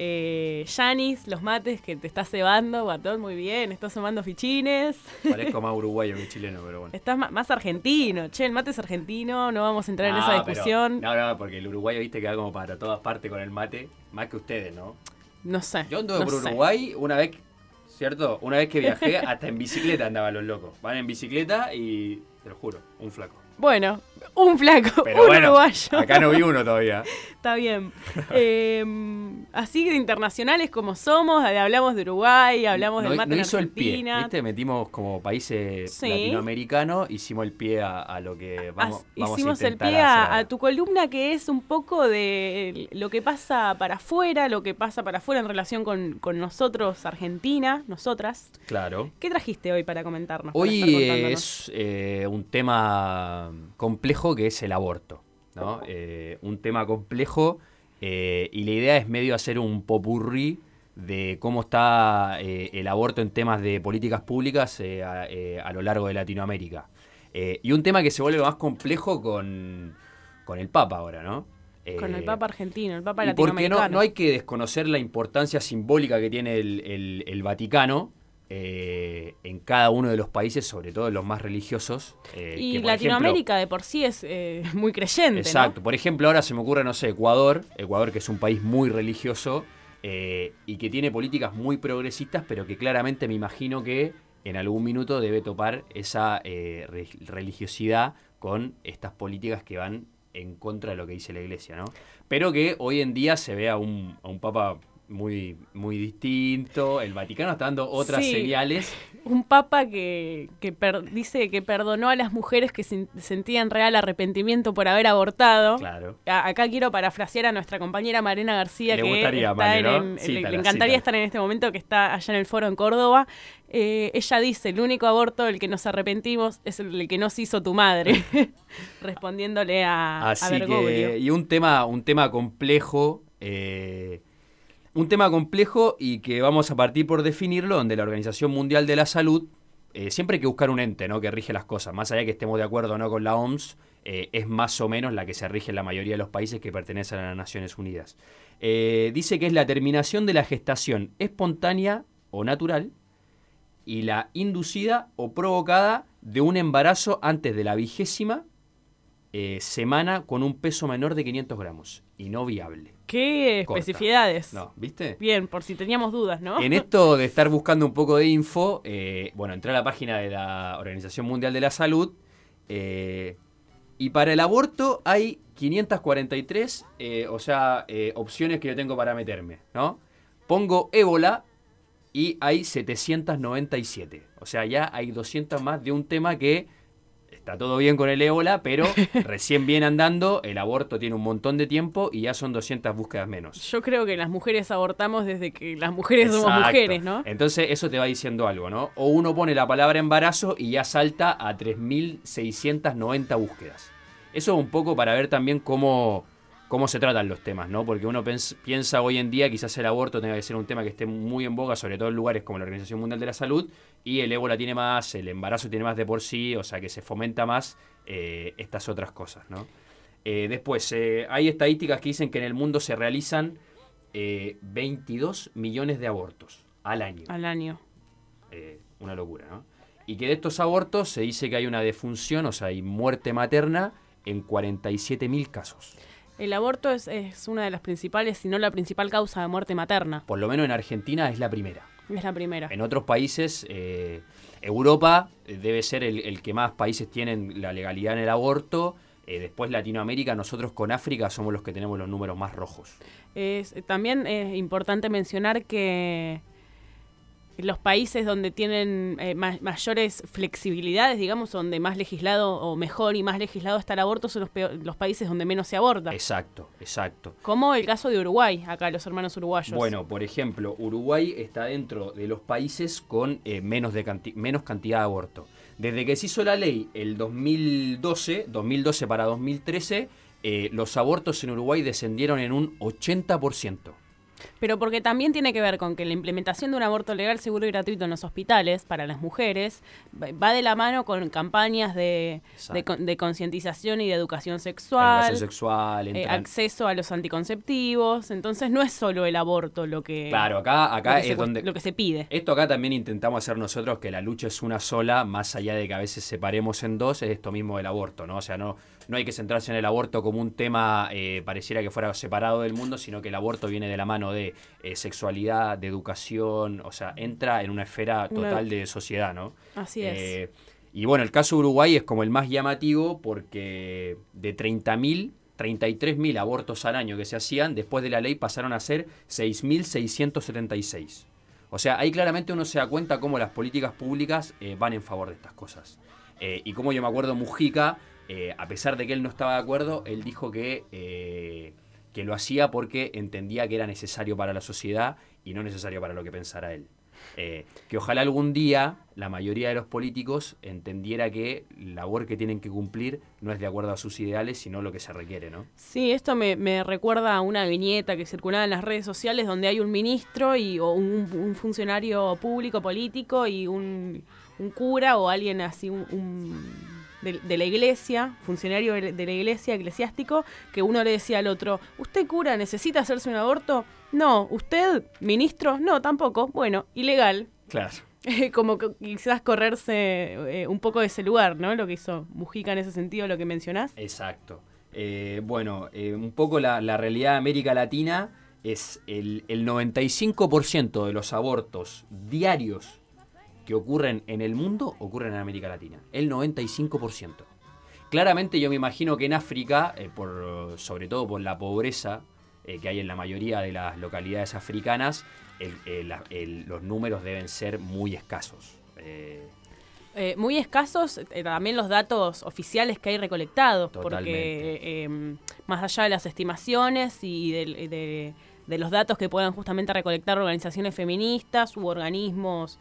Eh, Yanis, los mates que te estás cebando, Guatón, muy bien, estás sumando fichines. Parezco más uruguayo que chileno, pero bueno. Estás más argentino, che, el mate es argentino, no vamos a entrar ah, en esa discusión. Pero, no, no, porque el uruguayo, viste, que va como para todas partes con el mate, más que ustedes, ¿no? No sé. Yo anduve no por sé. Uruguay una vez, ¿cierto? Una vez que viajé, hasta en bicicleta andaban los locos. Van en bicicleta y, te lo juro, un flaco. Bueno, un flaco, pero un bueno, uruguayo. Acá no vi uno todavía. Está bien. Eh, así de internacionales como somos, hablamos de Uruguay, hablamos no, del mate no en hizo Argentina. el pie, ¿viste? Metimos como países sí. latinoamericanos, hicimos el pie a, a lo que vamos, As, vamos hicimos a el intentar pie a, hacer. a tu columna, que es un poco de lo que pasa para afuera, lo que pasa para afuera en relación con, con nosotros, Argentina, nosotras. Claro. ¿Qué trajiste hoy para comentarnos? Hoy para estar contándonos? es eh, un tema complejo que es el aborto, ¿no? Eh, un tema complejo eh, y la idea es medio hacer un popurrí de cómo está eh, el aborto en temas de políticas públicas eh, a, eh, a lo largo de Latinoamérica. Eh, y un tema que se vuelve más complejo con, con el Papa ahora, ¿no? Eh, Con el Papa argentino, el Papa y porque latinoamericano. no, no hay que desconocer la importancia simbólica que tiene el, el, el Vaticano eh, en cada uno de los países, sobre todo en los más religiosos. Eh, y que, por Latinoamérica ejemplo, de por sí es eh, muy creyente, exacto. ¿no? Por ejemplo, ahora se me ocurre, no sé, Ecuador. Ecuador, que es un país muy religioso eh, y que tiene políticas muy progresistas, pero que claramente me imagino que en algún minuto debe topar esa eh, re- religiosidad con estas políticas que van en contra de lo que dice la Iglesia, ¿no? Pero que hoy en día se ve a un, a un papa muy, muy distinto. El Vaticano está dando otras Sí. señales. Un papa que, que per- dice que perdonó a las mujeres que sin- sentían real arrepentimiento por haber abortado. Claro. A- acá quiero parafrasear a nuestra compañera Marina García, Le que gustaría, está Mane, en, ¿no? en- Cítala, le, le encantaría cítala. estar en este momento, que está allá en el foro en Córdoba. Eh, ella dice, el único aborto del que nos arrepentimos es el, el que nos hizo tu madre, respondiéndole a, a Así Bergoglio. que, y un tema, un tema complejo, eh, un tema complejo y que vamos a partir por definirlo, donde la Organización Mundial de la Salud, eh, siempre hay que buscar un ente, ¿no?, que rige las cosas, más allá de que estemos de acuerdo o no con la O M S, eh, es más o menos la que se rige en la mayoría de los países que pertenecen a las Naciones Unidas. Eh, dice que es la terminación de la gestación espontánea o natural y la inducida o provocada de un embarazo antes de la vigésima eh, semana con un peso menor de quinientos gramos y no viable. ¿Qué Corta. especificidades? No, ¿viste? Bien, por si teníamos dudas, ¿no? En esto de estar buscando un poco de info, eh, bueno, entré a la página de la Organización Mundial de la Salud eh, y para el aborto hay quinientas cuarenta y tres, eh, o sea, eh, opciones que yo tengo para meterme, ¿no? Pongo ébola y hay setecientas noventa y siete. O sea, ya hay doscientas más de un tema que está todo bien con el ébola, pero recién viene andando, el aborto tiene un montón de tiempo y ya son doscientas búsquedas menos. Yo creo que las mujeres abortamos desde que las mujeres Exacto. somos mujeres, ¿no? Entonces eso te va diciendo algo, ¿no? O uno pone la palabra embarazo y ya salta a tres mil seiscientas noventa búsquedas. Eso es un poco para ver también cómo, cómo se tratan los temas, ¿no? Porque uno pens- piensa hoy en día quizás el aborto tenga que ser un tema que esté muy en boga, sobre todo en lugares como la Organización Mundial de la Salud, y el ébola tiene más, el embarazo tiene más de por sí, o sea que se fomenta más eh, estas otras cosas, ¿no? Eh, después, eh, hay estadísticas que dicen que en el mundo se realizan eh, veintidós millones de abortos al año. Al año. Eh, una locura, ¿no? Y que de estos abortos se dice que hay una defunción, o sea, hay muerte materna en cuarenta y siete mil casos. El aborto es, es una de las principales, si no la principal causa de muerte materna. Por lo menos en Argentina es la primera. Es la primera. En otros países, eh, Europa eh, debe ser el, el que más países tienen la legalidad en el aborto. Eh, después Latinoamérica, nosotros con África somos los que tenemos los números más rojos. Es, también es importante mencionar que los países donde tienen eh, ma- mayores flexibilidades, digamos, donde más legislado o mejor y más legislado está el aborto, son los, peor, los países donde menos se aborta. Exacto, exacto. Como el caso de Uruguay, acá los hermanos uruguayos. Bueno, por ejemplo, Uruguay está dentro de los países con eh, menos, de canti- menos cantidad de aborto. Desde que se hizo la ley el dos mil doce, dos mil doce para dos mil trece, eh, los abortos en Uruguay descendieron en un ochenta por ciento. Pero porque también tiene que ver con que la implementación de un aborto legal, seguro y gratuito en los hospitales para las mujeres va de la mano con campañas de, de, de concientización y de educación sexual, educación sexual eh, entran... acceso a los anticonceptivos. Entonces no es solo el aborto lo que, claro, acá, acá lo que, es se, donde, lo que se pide. Esto acá también intentamos hacer nosotros, que la lucha es una sola, más allá de que a veces separemos en dos, es esto mismo del aborto, ¿no? O sea, no, no hay que centrarse en el aborto como un tema eh, pareciera que fuera separado del mundo, sino que el aborto viene de la mano de eh, sexualidad, de educación, o sea, entra en una esfera total de sociedad, ¿no? Así eh, es. Y bueno, el caso de Uruguay es como el más llamativo porque de treinta mil, treinta y tres mil abortos al año que se hacían, después de la ley pasaron a ser seis mil seiscientos setenta y seis. O sea, ahí claramente uno se da cuenta cómo las políticas públicas eh, van en favor de estas cosas. Eh, y como yo me acuerdo Mujica, eh, a pesar de que él no estaba de acuerdo, él dijo que, eh, que lo hacía porque entendía que era necesario para la sociedad y no necesario para lo que pensara él. Eh, que ojalá algún día la mayoría de los políticos entendiera que la labor que tienen que cumplir no es de acuerdo a sus ideales, sino lo que se requiere, ¿no? Sí, esto me, me recuerda a una viñeta que circulaba en las redes sociales donde hay un ministro y, o un, un funcionario público, político y un, un cura o alguien así, un... un De, de la iglesia, funcionario de la iglesia, eclesiástico, que uno le decía al otro, ¿usted cura necesita hacerse un aborto? No. ¿Usted ministro? No, tampoco. Bueno, ilegal. Claro. Como que quizás correrse eh, un poco de ese lugar, ¿no? Lo que hizo Mujica en ese sentido, lo que mencionás. Exacto. Eh, bueno, eh, un poco la, la realidad de América Latina es el, el noventa y cinco por ciento de los abortos diarios que ocurren en el mundo, ocurren en América Latina. El noventa y cinco por ciento. Claramente yo me imagino que en África, eh, por, sobre todo por la pobreza eh, que hay en la mayoría de las localidades africanas, el, el, el, los números deben ser muy escasos. Eh, eh, muy escasos eh, también los datos oficiales que hay recolectados, totalmente. Porque eh, más allá de las estimaciones y de, de, de los datos que puedan justamente recolectar organizaciones feministas u organismos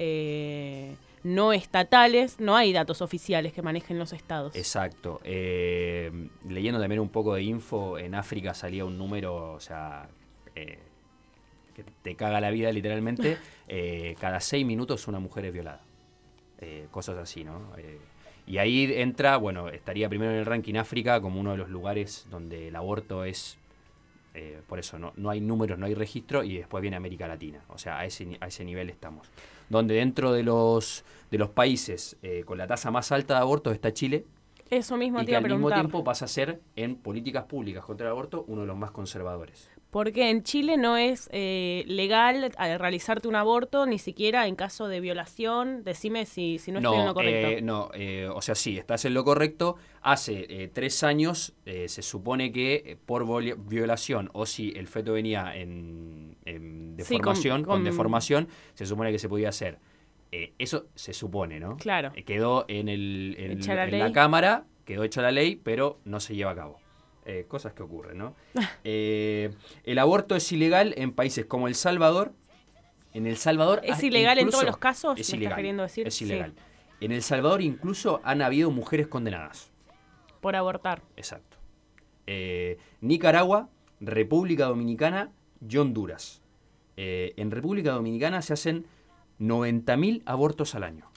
Eh, no estatales, no hay datos oficiales que manejen los estados. Exacto. Eh, leyendo también un poco de info, en África salía un número, o sea, eh, que te caga la vida literalmente. eh, cada seis minutos una mujer es violada. Eh, cosas así, ¿no? Eh, y ahí entra, bueno, estaría primero en el ranking África como uno de los lugares donde el aborto es... Eh, por eso no, no hay números, no hay registro, y después viene América Latina. O sea, a ese, a ese nivel estamos. Donde dentro de los de los países eh, con la tasa más alta de abortos está Chile. Eso mismo y te que iba a al mismo preguntar. tiempo pasa a ser, en políticas públicas contra el aborto, uno de los más conservadores. Porque en Chile no es eh, legal eh, realizarte un aborto, ni siquiera en caso de violación. Decime si, si no estoy en lo correcto. Eh, no, eh, o sea, sí, estás en lo correcto. Hace eh, tres años eh, se supone que eh, por violación, o si el feto venía en, en deformación, sí, con, con, con... deformación, se supone que se podía hacer Eh, eso se supone, ¿no? Claro. Eh, quedó en, el, en, Hecha la en ley. la Cámara, quedó hecha la ley, pero no se lleva a cabo. Eh, cosas que ocurren, ¿no? eh, el aborto es ilegal en países como El Salvador. En El Salvador... ¿Es ah, ilegal en incluso- todos los casos? Es ¿Me ilegal, estás queriendo decir? es Sí. ilegal. En El Salvador incluso han habido mujeres condenadas. Por abortar. Exacto. Eh, Nicaragua, República Dominicana y Honduras. Eh, en República Dominicana se hacen noventa mil abortos al año.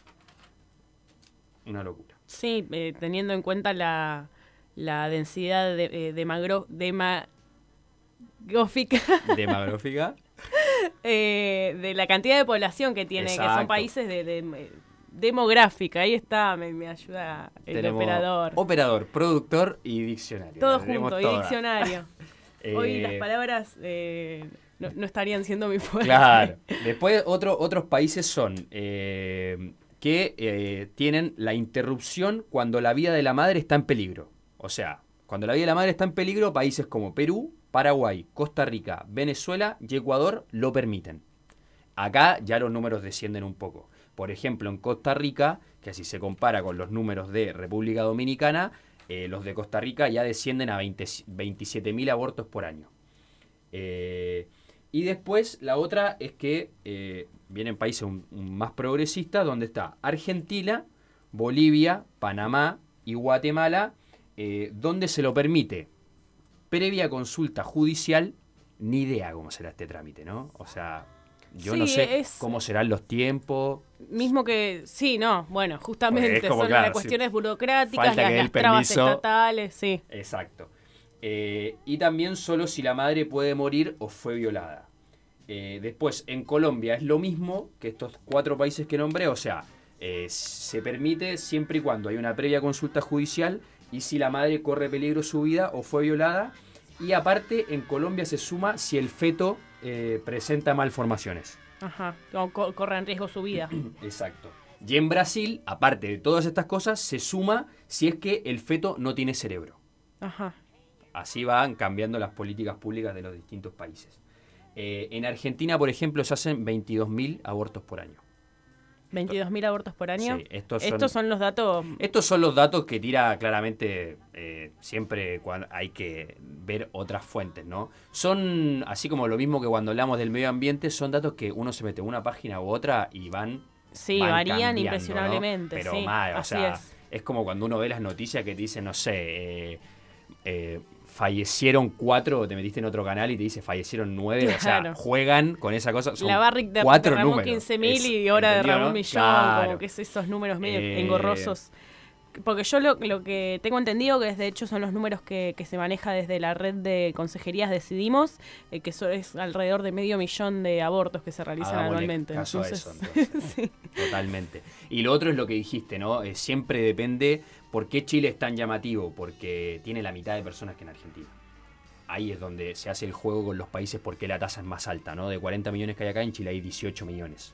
Una locura. Sí, eh, teniendo en cuenta la, la densidad de, eh, demagro- demagófica Demográfica. eh, de la cantidad de población que tiene, que son Exacto. países de, de- eh, demográfica. Ahí está, me, me ayuda el Tenemos operador. Operador, productor y diccionario. Todo La tenemos junto, y toda. diccionario. Hoy Eh, las palabras eh, no, no estarían siendo muy fuertes. Claro. Después otro, otros países son eh, que eh, tienen la interrupción cuando la vida de la madre está en peligro. O sea, cuando la vida de la madre está en peligro, países como Perú, Paraguay, Costa Rica, Venezuela y Ecuador lo permiten. Acá ya los números descienden un poco. Por ejemplo, en Costa Rica, que si se compara con los números de República Dominicana, eh, los de Costa Rica ya descienden a veinte, veintisiete mil abortos por año. Eh, y después la otra es que eh, vienen países un, un más progresistas, donde está Argentina, Bolivia, Panamá y Guatemala, eh, donde se lo permite previa consulta judicial. Ni idea cómo será este trámite, ¿no? O sea, yo Sí, no sé es- cómo serán los tiempos. Mismo que, sí, no, bueno, justamente Porque es como, son claro, las cuestiones sí. burocráticas, Falta las, que dé el las trabas permiso. estatales, sí. Exacto. Eh, y también solo si la madre puede morir o fue violada. Eh, después, en Colombia es lo mismo que estos cuatro países que nombré, o sea, eh, se permite siempre y cuando hay una previa consulta judicial y si la madre corre peligro su vida o fue violada. Y aparte, en Colombia se suma si el feto eh, presenta malformaciones. Ajá, o co- corre en riesgo su vida. Exacto. Y en Brasil, aparte de todas estas cosas, se suma si es que el feto no tiene cerebro. Ajá. Así van cambiando las políticas públicas de los distintos países. Eh, en Argentina, por ejemplo, se hacen veintidós mil abortos por año. veintidós mil abortos por año. Sí, estos Estos son- son los datos. Estos son los datos que tira claramente, eh, siempre cuando hay que ver otras fuentes, ¿no? Son, así como lo mismo que cuando hablamos del medio ambiente, son datos que uno se mete en una página u otra y van Sí, van varían cambiando, impresionablemente, ¿no? Pero sí, mal, o así sea, es. es como cuando uno ve las noticias que te dicen, no sé, eh, eh, fallecieron cuatro, te metiste en otro canal y te dice fallecieron nueve, o sea, Claro. juegan con esa cosa. Son La Barrick de- cuatro derramó números. quince mil Es- y ahora ¿entendido, derramó no? un millón, Claro. como que es esos números medio Eh, engorrosos. Porque yo lo, lo que tengo entendido, que es, de hecho son los números que, que se maneja desde la red de consejerías Decidimos, eh, que eso es alrededor de medio millón de abortos que se realizan Hagámosle anualmente. caso a Entonces, eso, entonces. sí. Totalmente. Y lo otro es lo que dijiste, ¿no? Eh, siempre depende por qué Chile es tan llamativo, porque tiene la mitad de personas que en Argentina. Ahí es donde se hace el juego con los países porque la tasa es más alta, ¿no? De cuarenta millones que hay acá, en Chile hay dieciocho millones.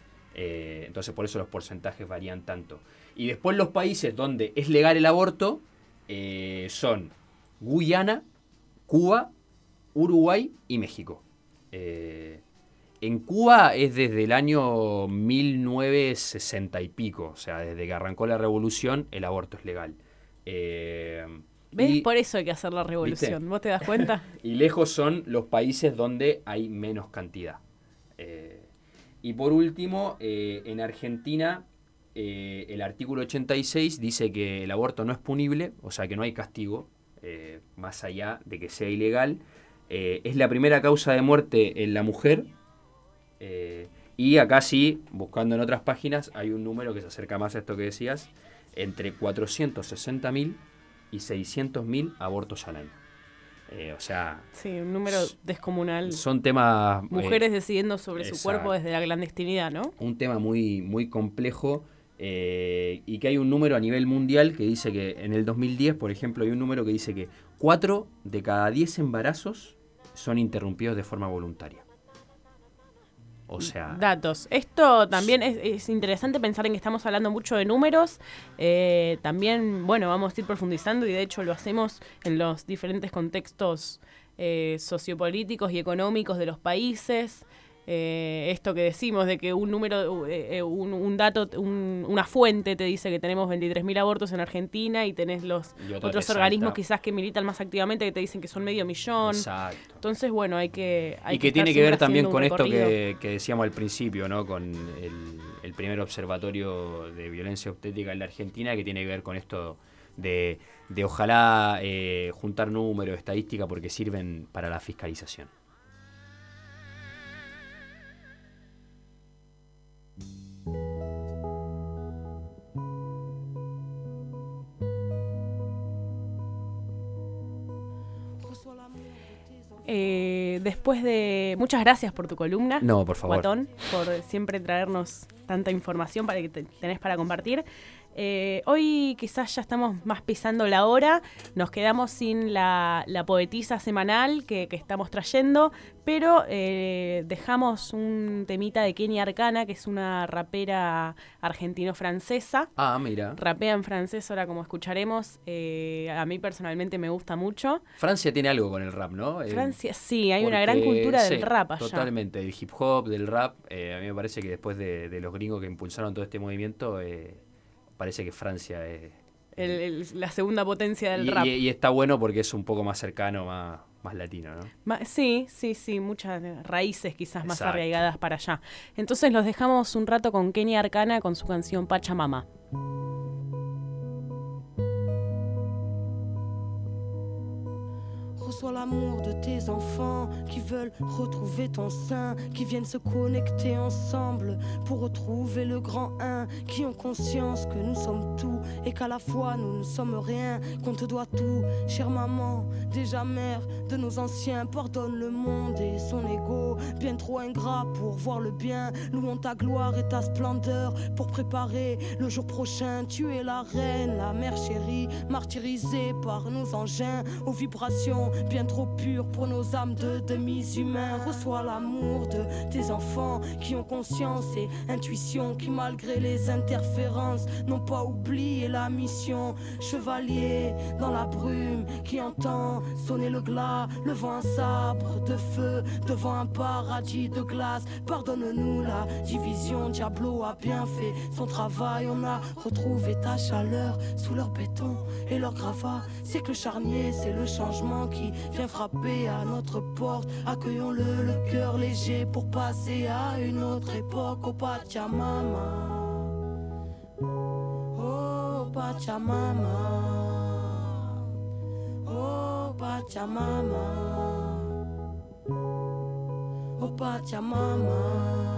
Eh, entonces por eso los porcentajes varían tanto. Y después los países donde es legal el aborto eh, son Guyana, Cuba, Uruguay y México. Eh, en Cuba es desde el año mil novecientos sesenta y pico, o sea, desde que arrancó la revolución el aborto es legal. Eh, ¿Ves? y- Por eso hay que hacer la revolución. ¿Viste? ¿Vos te das cuenta? y lejos son los países donde hay menos cantidad. Eh, y por último, eh, en Argentina, eh, el artículo ochenta y seis dice que el aborto no es punible, o sea que no hay castigo, eh, más allá de que sea ilegal. Eh, es la primera causa de muerte en la mujer. eh, y acá sí, buscando en otras páginas, hay un número que se acerca más a esto que decías, entre cuatrocientos sesenta mil y seiscientos mil abortos al año. Eh, o sea, Sí, un número descomunal. son temas... eh, Mujeres decidiendo sobre su exacto. cuerpo desde la clandestinidad, ¿no? un tema muy, muy complejo eh, y que hay un número a nivel mundial que dice que en el dos mil diez, por ejemplo, hay un número que dice que cuatro de cada diez embarazos son interrumpidos de forma voluntaria. O sea... Datos. Esto también es, es interesante pensar en que estamos hablando mucho de números. Eh, también, bueno, vamos a ir profundizando y de hecho lo hacemos en los diferentes contextos eh, sociopolíticos y económicos de los países. eh, esto que decimos de que un número, eh, un, un dato, un, una fuente te dice que tenemos veintitrés mil abortos en Argentina y tenés los Y otros resalta. organismos quizás que militan más activamente que te dicen que son medio millón. Exacto. Entonces, bueno, hay que... Hay Y que, estar tiene que ver siempre también haciendo con un esto recorrido. que, que decíamos al principio, ¿no? Con el, el primer observatorio de violencia obstétrica en la Argentina, que tiene que ver con esto de, de ojalá eh, juntar números, estadística, porque sirven para la fiscalización. Eh, después de... Muchas gracias por tu columna. No, por favor. Guatón, por siempre traernos tanta información para que te, tenés para compartir. Eh, hoy quizás ya estamos más pisando la hora, nos quedamos sin la, la poetisa semanal que, que estamos trayendo, pero eh, dejamos un temita de Kenia Arcana, que es una rapera argentino-francesa. Ah, mira. Rapea en francés, ahora como escucharemos. Eh, a mí personalmente me gusta mucho. Francia tiene algo con el rap, ¿no? Eh, Francia, sí, hay una porque, gran cultura del sí, rap allá. Totalmente, del hip hop, del rap. Eh, a mí me parece que después de, de los gringos que impulsaron todo este movimiento, eh, parece que Francia es... El, el, la segunda potencia del y, rap. Y, y está bueno porque es un poco más cercano, más, más latino, ¿no? Ma- sí, sí, sí, muchas raíces quizás más Exacto. arraigadas para allá. Entonces los dejamos un rato con Kenia Arcana con su canción Pachamama. Reçois l'amour de tes enfants qui veulent retrouver ton sein, qui viennent se connecter ensemble pour retrouver le grand un, qui ont conscience que nous sommes tout et qu'à la fois nous ne sommes rien, qu'on te doit tout, chère maman, déjà mère de nos anciens, pardonne le monde et son ego, bien trop ingrat pour voir le bien, louons ta gloire et ta splendeur pour préparer le jour prochain, tu es la reine, la mère chérie, martyrisée par nos engins, aux vibrations bien trop pures pour nos âmes de demi-humains. Reçois l'amour de tes enfants qui ont conscience et intuition, qui malgré les interférences n'ont pas oublié la mission. Chevalier dans la brume qui entend sonner le glas, levant un sabre de feu devant un paradis de glace. Pardonne-nous la division, Diablo a bien fait son travail. On a retrouvé ta chaleur sous leur béton et leur gravat. C'est que le charnier, c'est le changement qui vient frapper à notre porte. Accueillons-le, le cœur léger pour passer à une autre époque. Oh Pachamama, oh Pachamama, oh Pachamama, oh Pachamama.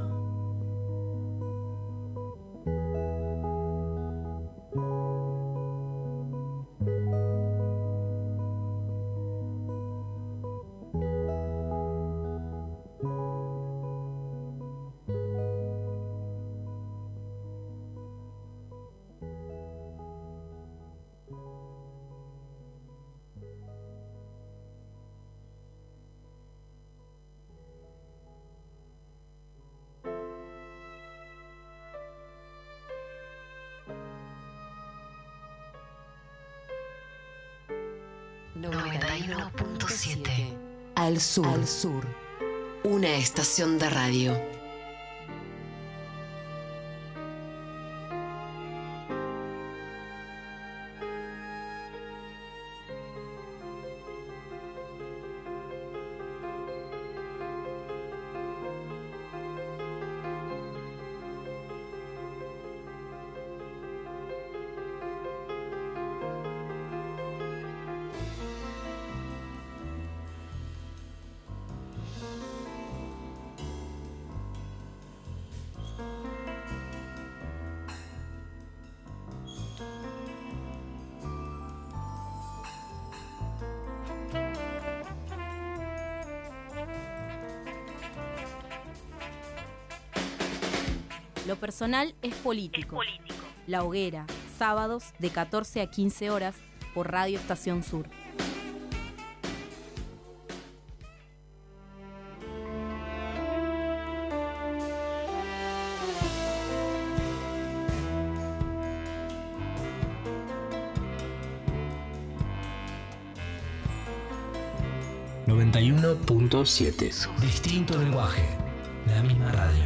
noventa y uno punto siete. Al sur. Al sur. Una estación de radio. Lo personal es político. La Hoguera, sábados de catorce a quince horas por Radio Estación Sur. noventa y uno punto siete. Distinto lenguaje. la misma radio.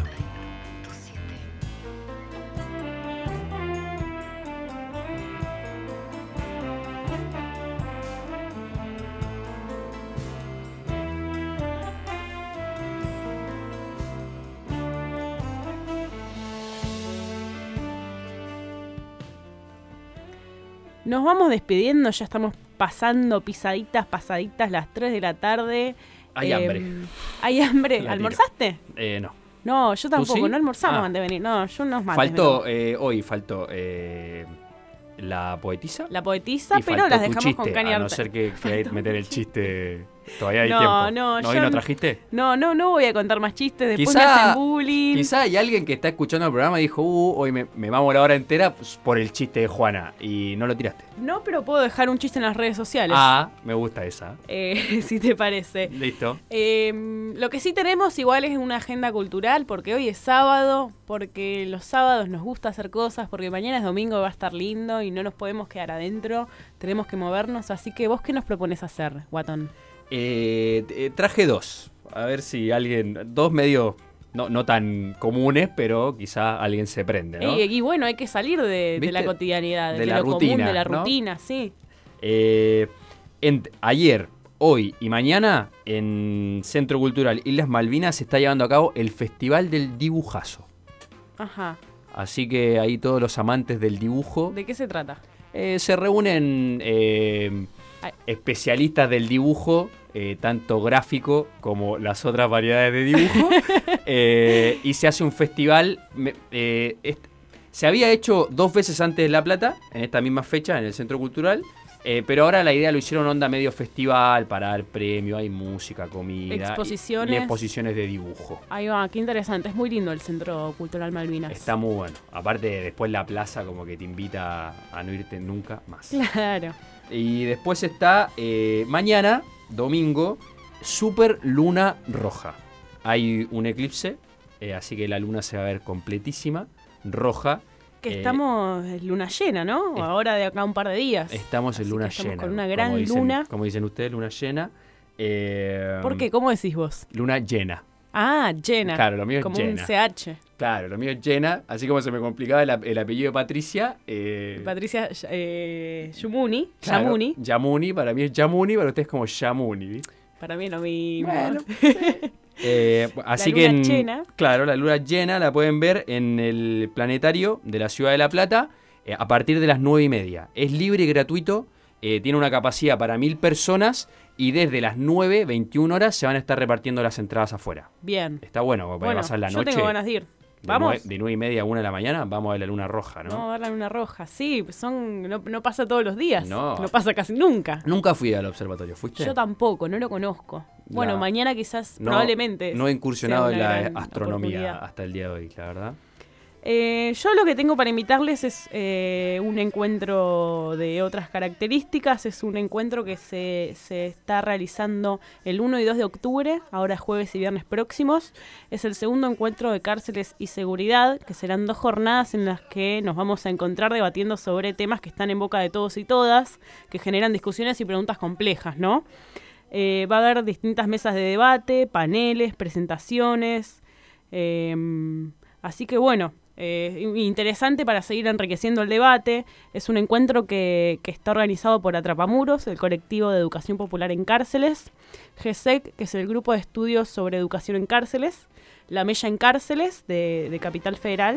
Nos vamos despidiendo, ya estamos pasando pisaditas, pasaditas las tres de la tarde. Hay Eh, hambre. ¿Hay hambre? La tiro. ¿Almorzaste? Eh, no. No, yo tampoco, sí? no almorzamos Ah. antes de venir. No, yo unos mates. Faltó, me eh, hoy faltó eh, la poetisa. tomo. La poetisa, y pero faltó las tu dejamos chiste, con caña. a no ser que queráis meter el chiste. Todavía hay No, tiempo. no, ¿No, hoy yo no no- trajiste? No, no, no voy a contar más chistes, después Quizá- me hacen bullying. Quizá hay alguien que está escuchando el programa y dijo, uh, hoy me, me mamo la hora entera pues, por el chiste de Juana. Y no lo tiraste. No, pero puedo dejar un chiste en las redes sociales. Ah, me gusta esa. Eh, si te parece. Listo. Eh, lo que sí tenemos igual es una agenda cultural, porque hoy es sábado, porque los sábados nos gusta hacer cosas, porque mañana es domingo, va a estar lindo y no nos podemos quedar adentro, tenemos que movernos, así que vos, ¿qué nos propones hacer, Guatón? Eh, eh, traje dos. A ver si alguien. Dos medios no, no tan comunes, pero quizá alguien se prende, ¿no? Y, y bueno, hay que salir de, de ¿Viste? la cotidianidad, de, De la lo común, rutina, de la ¿no? rutina, sí. Eh, en- ayer, hoy y mañana, en Centro Cultural Islas Malvinas se está llevando a cabo el Festival del Dibujazo. Ajá. Así que ahí todos los amantes del dibujo ¿De qué se trata? eh, se reúnen eh, Ay. especialistas del dibujo, eh, tanto gráfico como las otras variedades de dibujo, eh, y se hace un festival. me- eh, est- se había hecho dos veces antes en La Plata, en esta misma fecha, en el Centro Cultural, eh, pero ahora la idea lo hicieron onda medio festival para dar premio, hay música, comida y- Exposiciones. y exposiciones de dibujo. Ahí va, qué interesante, es muy lindo el Centro Cultural Malvinas. Está muy bueno. Aparte, después la plaza como que te invita a no irte nunca más. Claro. Y después está eh, mañana, domingo, Super Luna Roja. Hay un eclipse, eh, así que la luna se va a ver completísima, roja. Que Eh, estamos en luna llena, ¿no? es- Ahora de acá a un par de días. Estamos en Así luna que estamos llena. con una como gran dicen- luna. Como dicen ustedes, luna llena. Eh, ¿Por qué? ¿Cómo decís vos? Luna llena. Ah, llena. Claro, lo mío es Como llena. un C H. Claro, lo mío es llena. Así como se me complicaba el, ap- el apellido de Patricia. eh, Patricia eh, Yamuni. claro, Yamuni. Yamuni, para mí es Yamuni, para ustedes es como Yamuni. ¿viste? Para mí es lo mismo. Bueno, Eh, así La que luna en- llena. claro, la luna llena la pueden ver en el planetario de la Ciudad de La Plata eh, a partir de las nueve y media. Es libre y gratuito, eh, tiene una capacidad para mil personas y desde las nueve, veintiuna horas se van a estar repartiendo las entradas afuera. Bien. Está bueno, porque Bueno, pasar la yo noche. tengo ganas de ir. de ¿Vamos? nueve- De nueve y media a una de la mañana, vamos a ver la luna roja, ¿no? Vamos a ver la luna roja. Sí, son no, no pasa todos los días. No. No pasa casi nunca. Nunca fui al observatorio, ¿fuiste? Yo tampoco, no lo conozco. Bueno, La- mañana quizás, No, probablemente. No he incursionado sea en una la gran astronomía oportunidad. hasta el día de hoy, la verdad. Eh, yo lo que tengo para invitarles es eh, un encuentro de otras características. Es un encuentro que se, se está realizando el uno y dos de octubre, ahora jueves y viernes próximos. Es el segundo encuentro de cárceles y seguridad, que serán dos jornadas en las que nos vamos a encontrar debatiendo sobre temas que están en boca de todos y todas, que generan discusiones y preguntas complejas, ¿no? Eh, va a haber distintas mesas de debate, paneles, presentaciones. eh, así que bueno, eh, interesante para seguir enriqueciendo el debate. Es un encuentro que, que está organizado por Atrapamuros, el colectivo de educación popular en cárceles, G E S E C, que es el grupo de estudios sobre educación en cárceles, La Mella en Cárceles, de, de Capital Federal,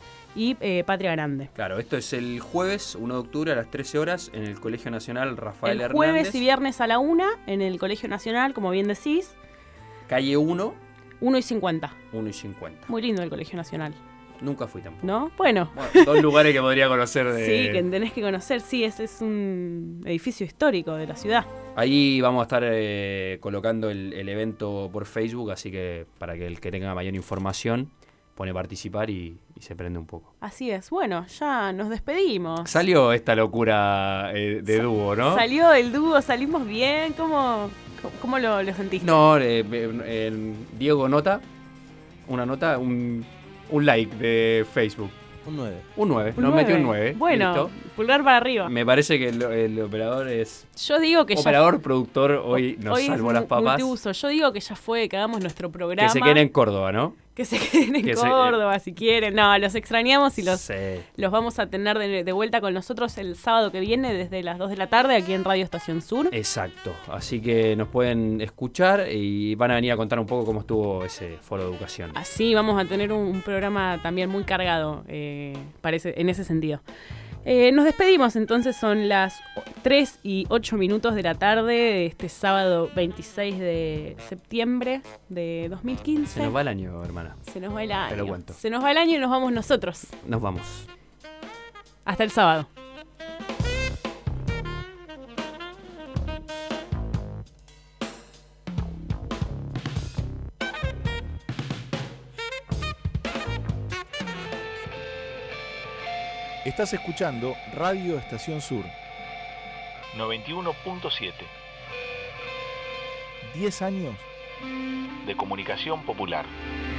y eh, Patria Grande. Claro, esto es el jueves uno de octubre a las trece horas en el Colegio Nacional Rafael El Hernández. jueves y viernes a la una en el Colegio Nacional, como bien decís, Calle uno, uno y cincuenta. uno y cincuenta. Muy lindo el Colegio Nacional, Nunca fui tampoco. ¿no? Bueno, Bueno, dos lugares que podría conocer de... sí, que tenés que conocer. Sí, ese es un edificio histórico de la ciudad. Ahí vamos a estar eh, colocando el, el evento por Facebook, así que para que el que tenga mayor información pone participar y, y se prende un poco. Así es. Bueno, ya nos despedimos. Salió esta locura eh, de dúo, ¿no? Salió el dúo, salimos bien. ¿Cómo, cómo lo, lo sentiste? No, eh, eh, eh, Diego nota, una nota, un, un like de Facebook. Un nueve. Un nueve, Un nos nueve. metió un nueve. Bueno, listo. pulgar para arriba. Me parece que el, el operador es... Yo digo que Operador, ya... productor, hoy nos hoy salvó es las mu- papas. multiuso. Yo digo que ya fue, que hagamos nuestro programa. Que se quede en Córdoba, ¿no? Que Que se queden en Que se- Córdoba si quieren. No, los extrañamos y los, Sí. los vamos a tener de, de vuelta con nosotros el sábado que viene desde las dos de la tarde aquí en Radio Estación Sur. Exacto, así que nos pueden escuchar y van a venir a contar un poco cómo estuvo ese foro de educación. Así vamos a tener un, un programa también muy cargado, eh, parece, en ese sentido. Eh, nos despedimos, entonces son las tres y ocho minutos de la tarde de este sábado veintiséis de septiembre de dos mil quince. Se nos va el año, hermana. Se nos va el año. Te lo cuento. Se nos va el año y nos vamos nosotros. Nos vamos. Hasta el sábado. Estás escuchando Radio Estación Sur. noventa y uno punto siete. diez años de comunicación popular.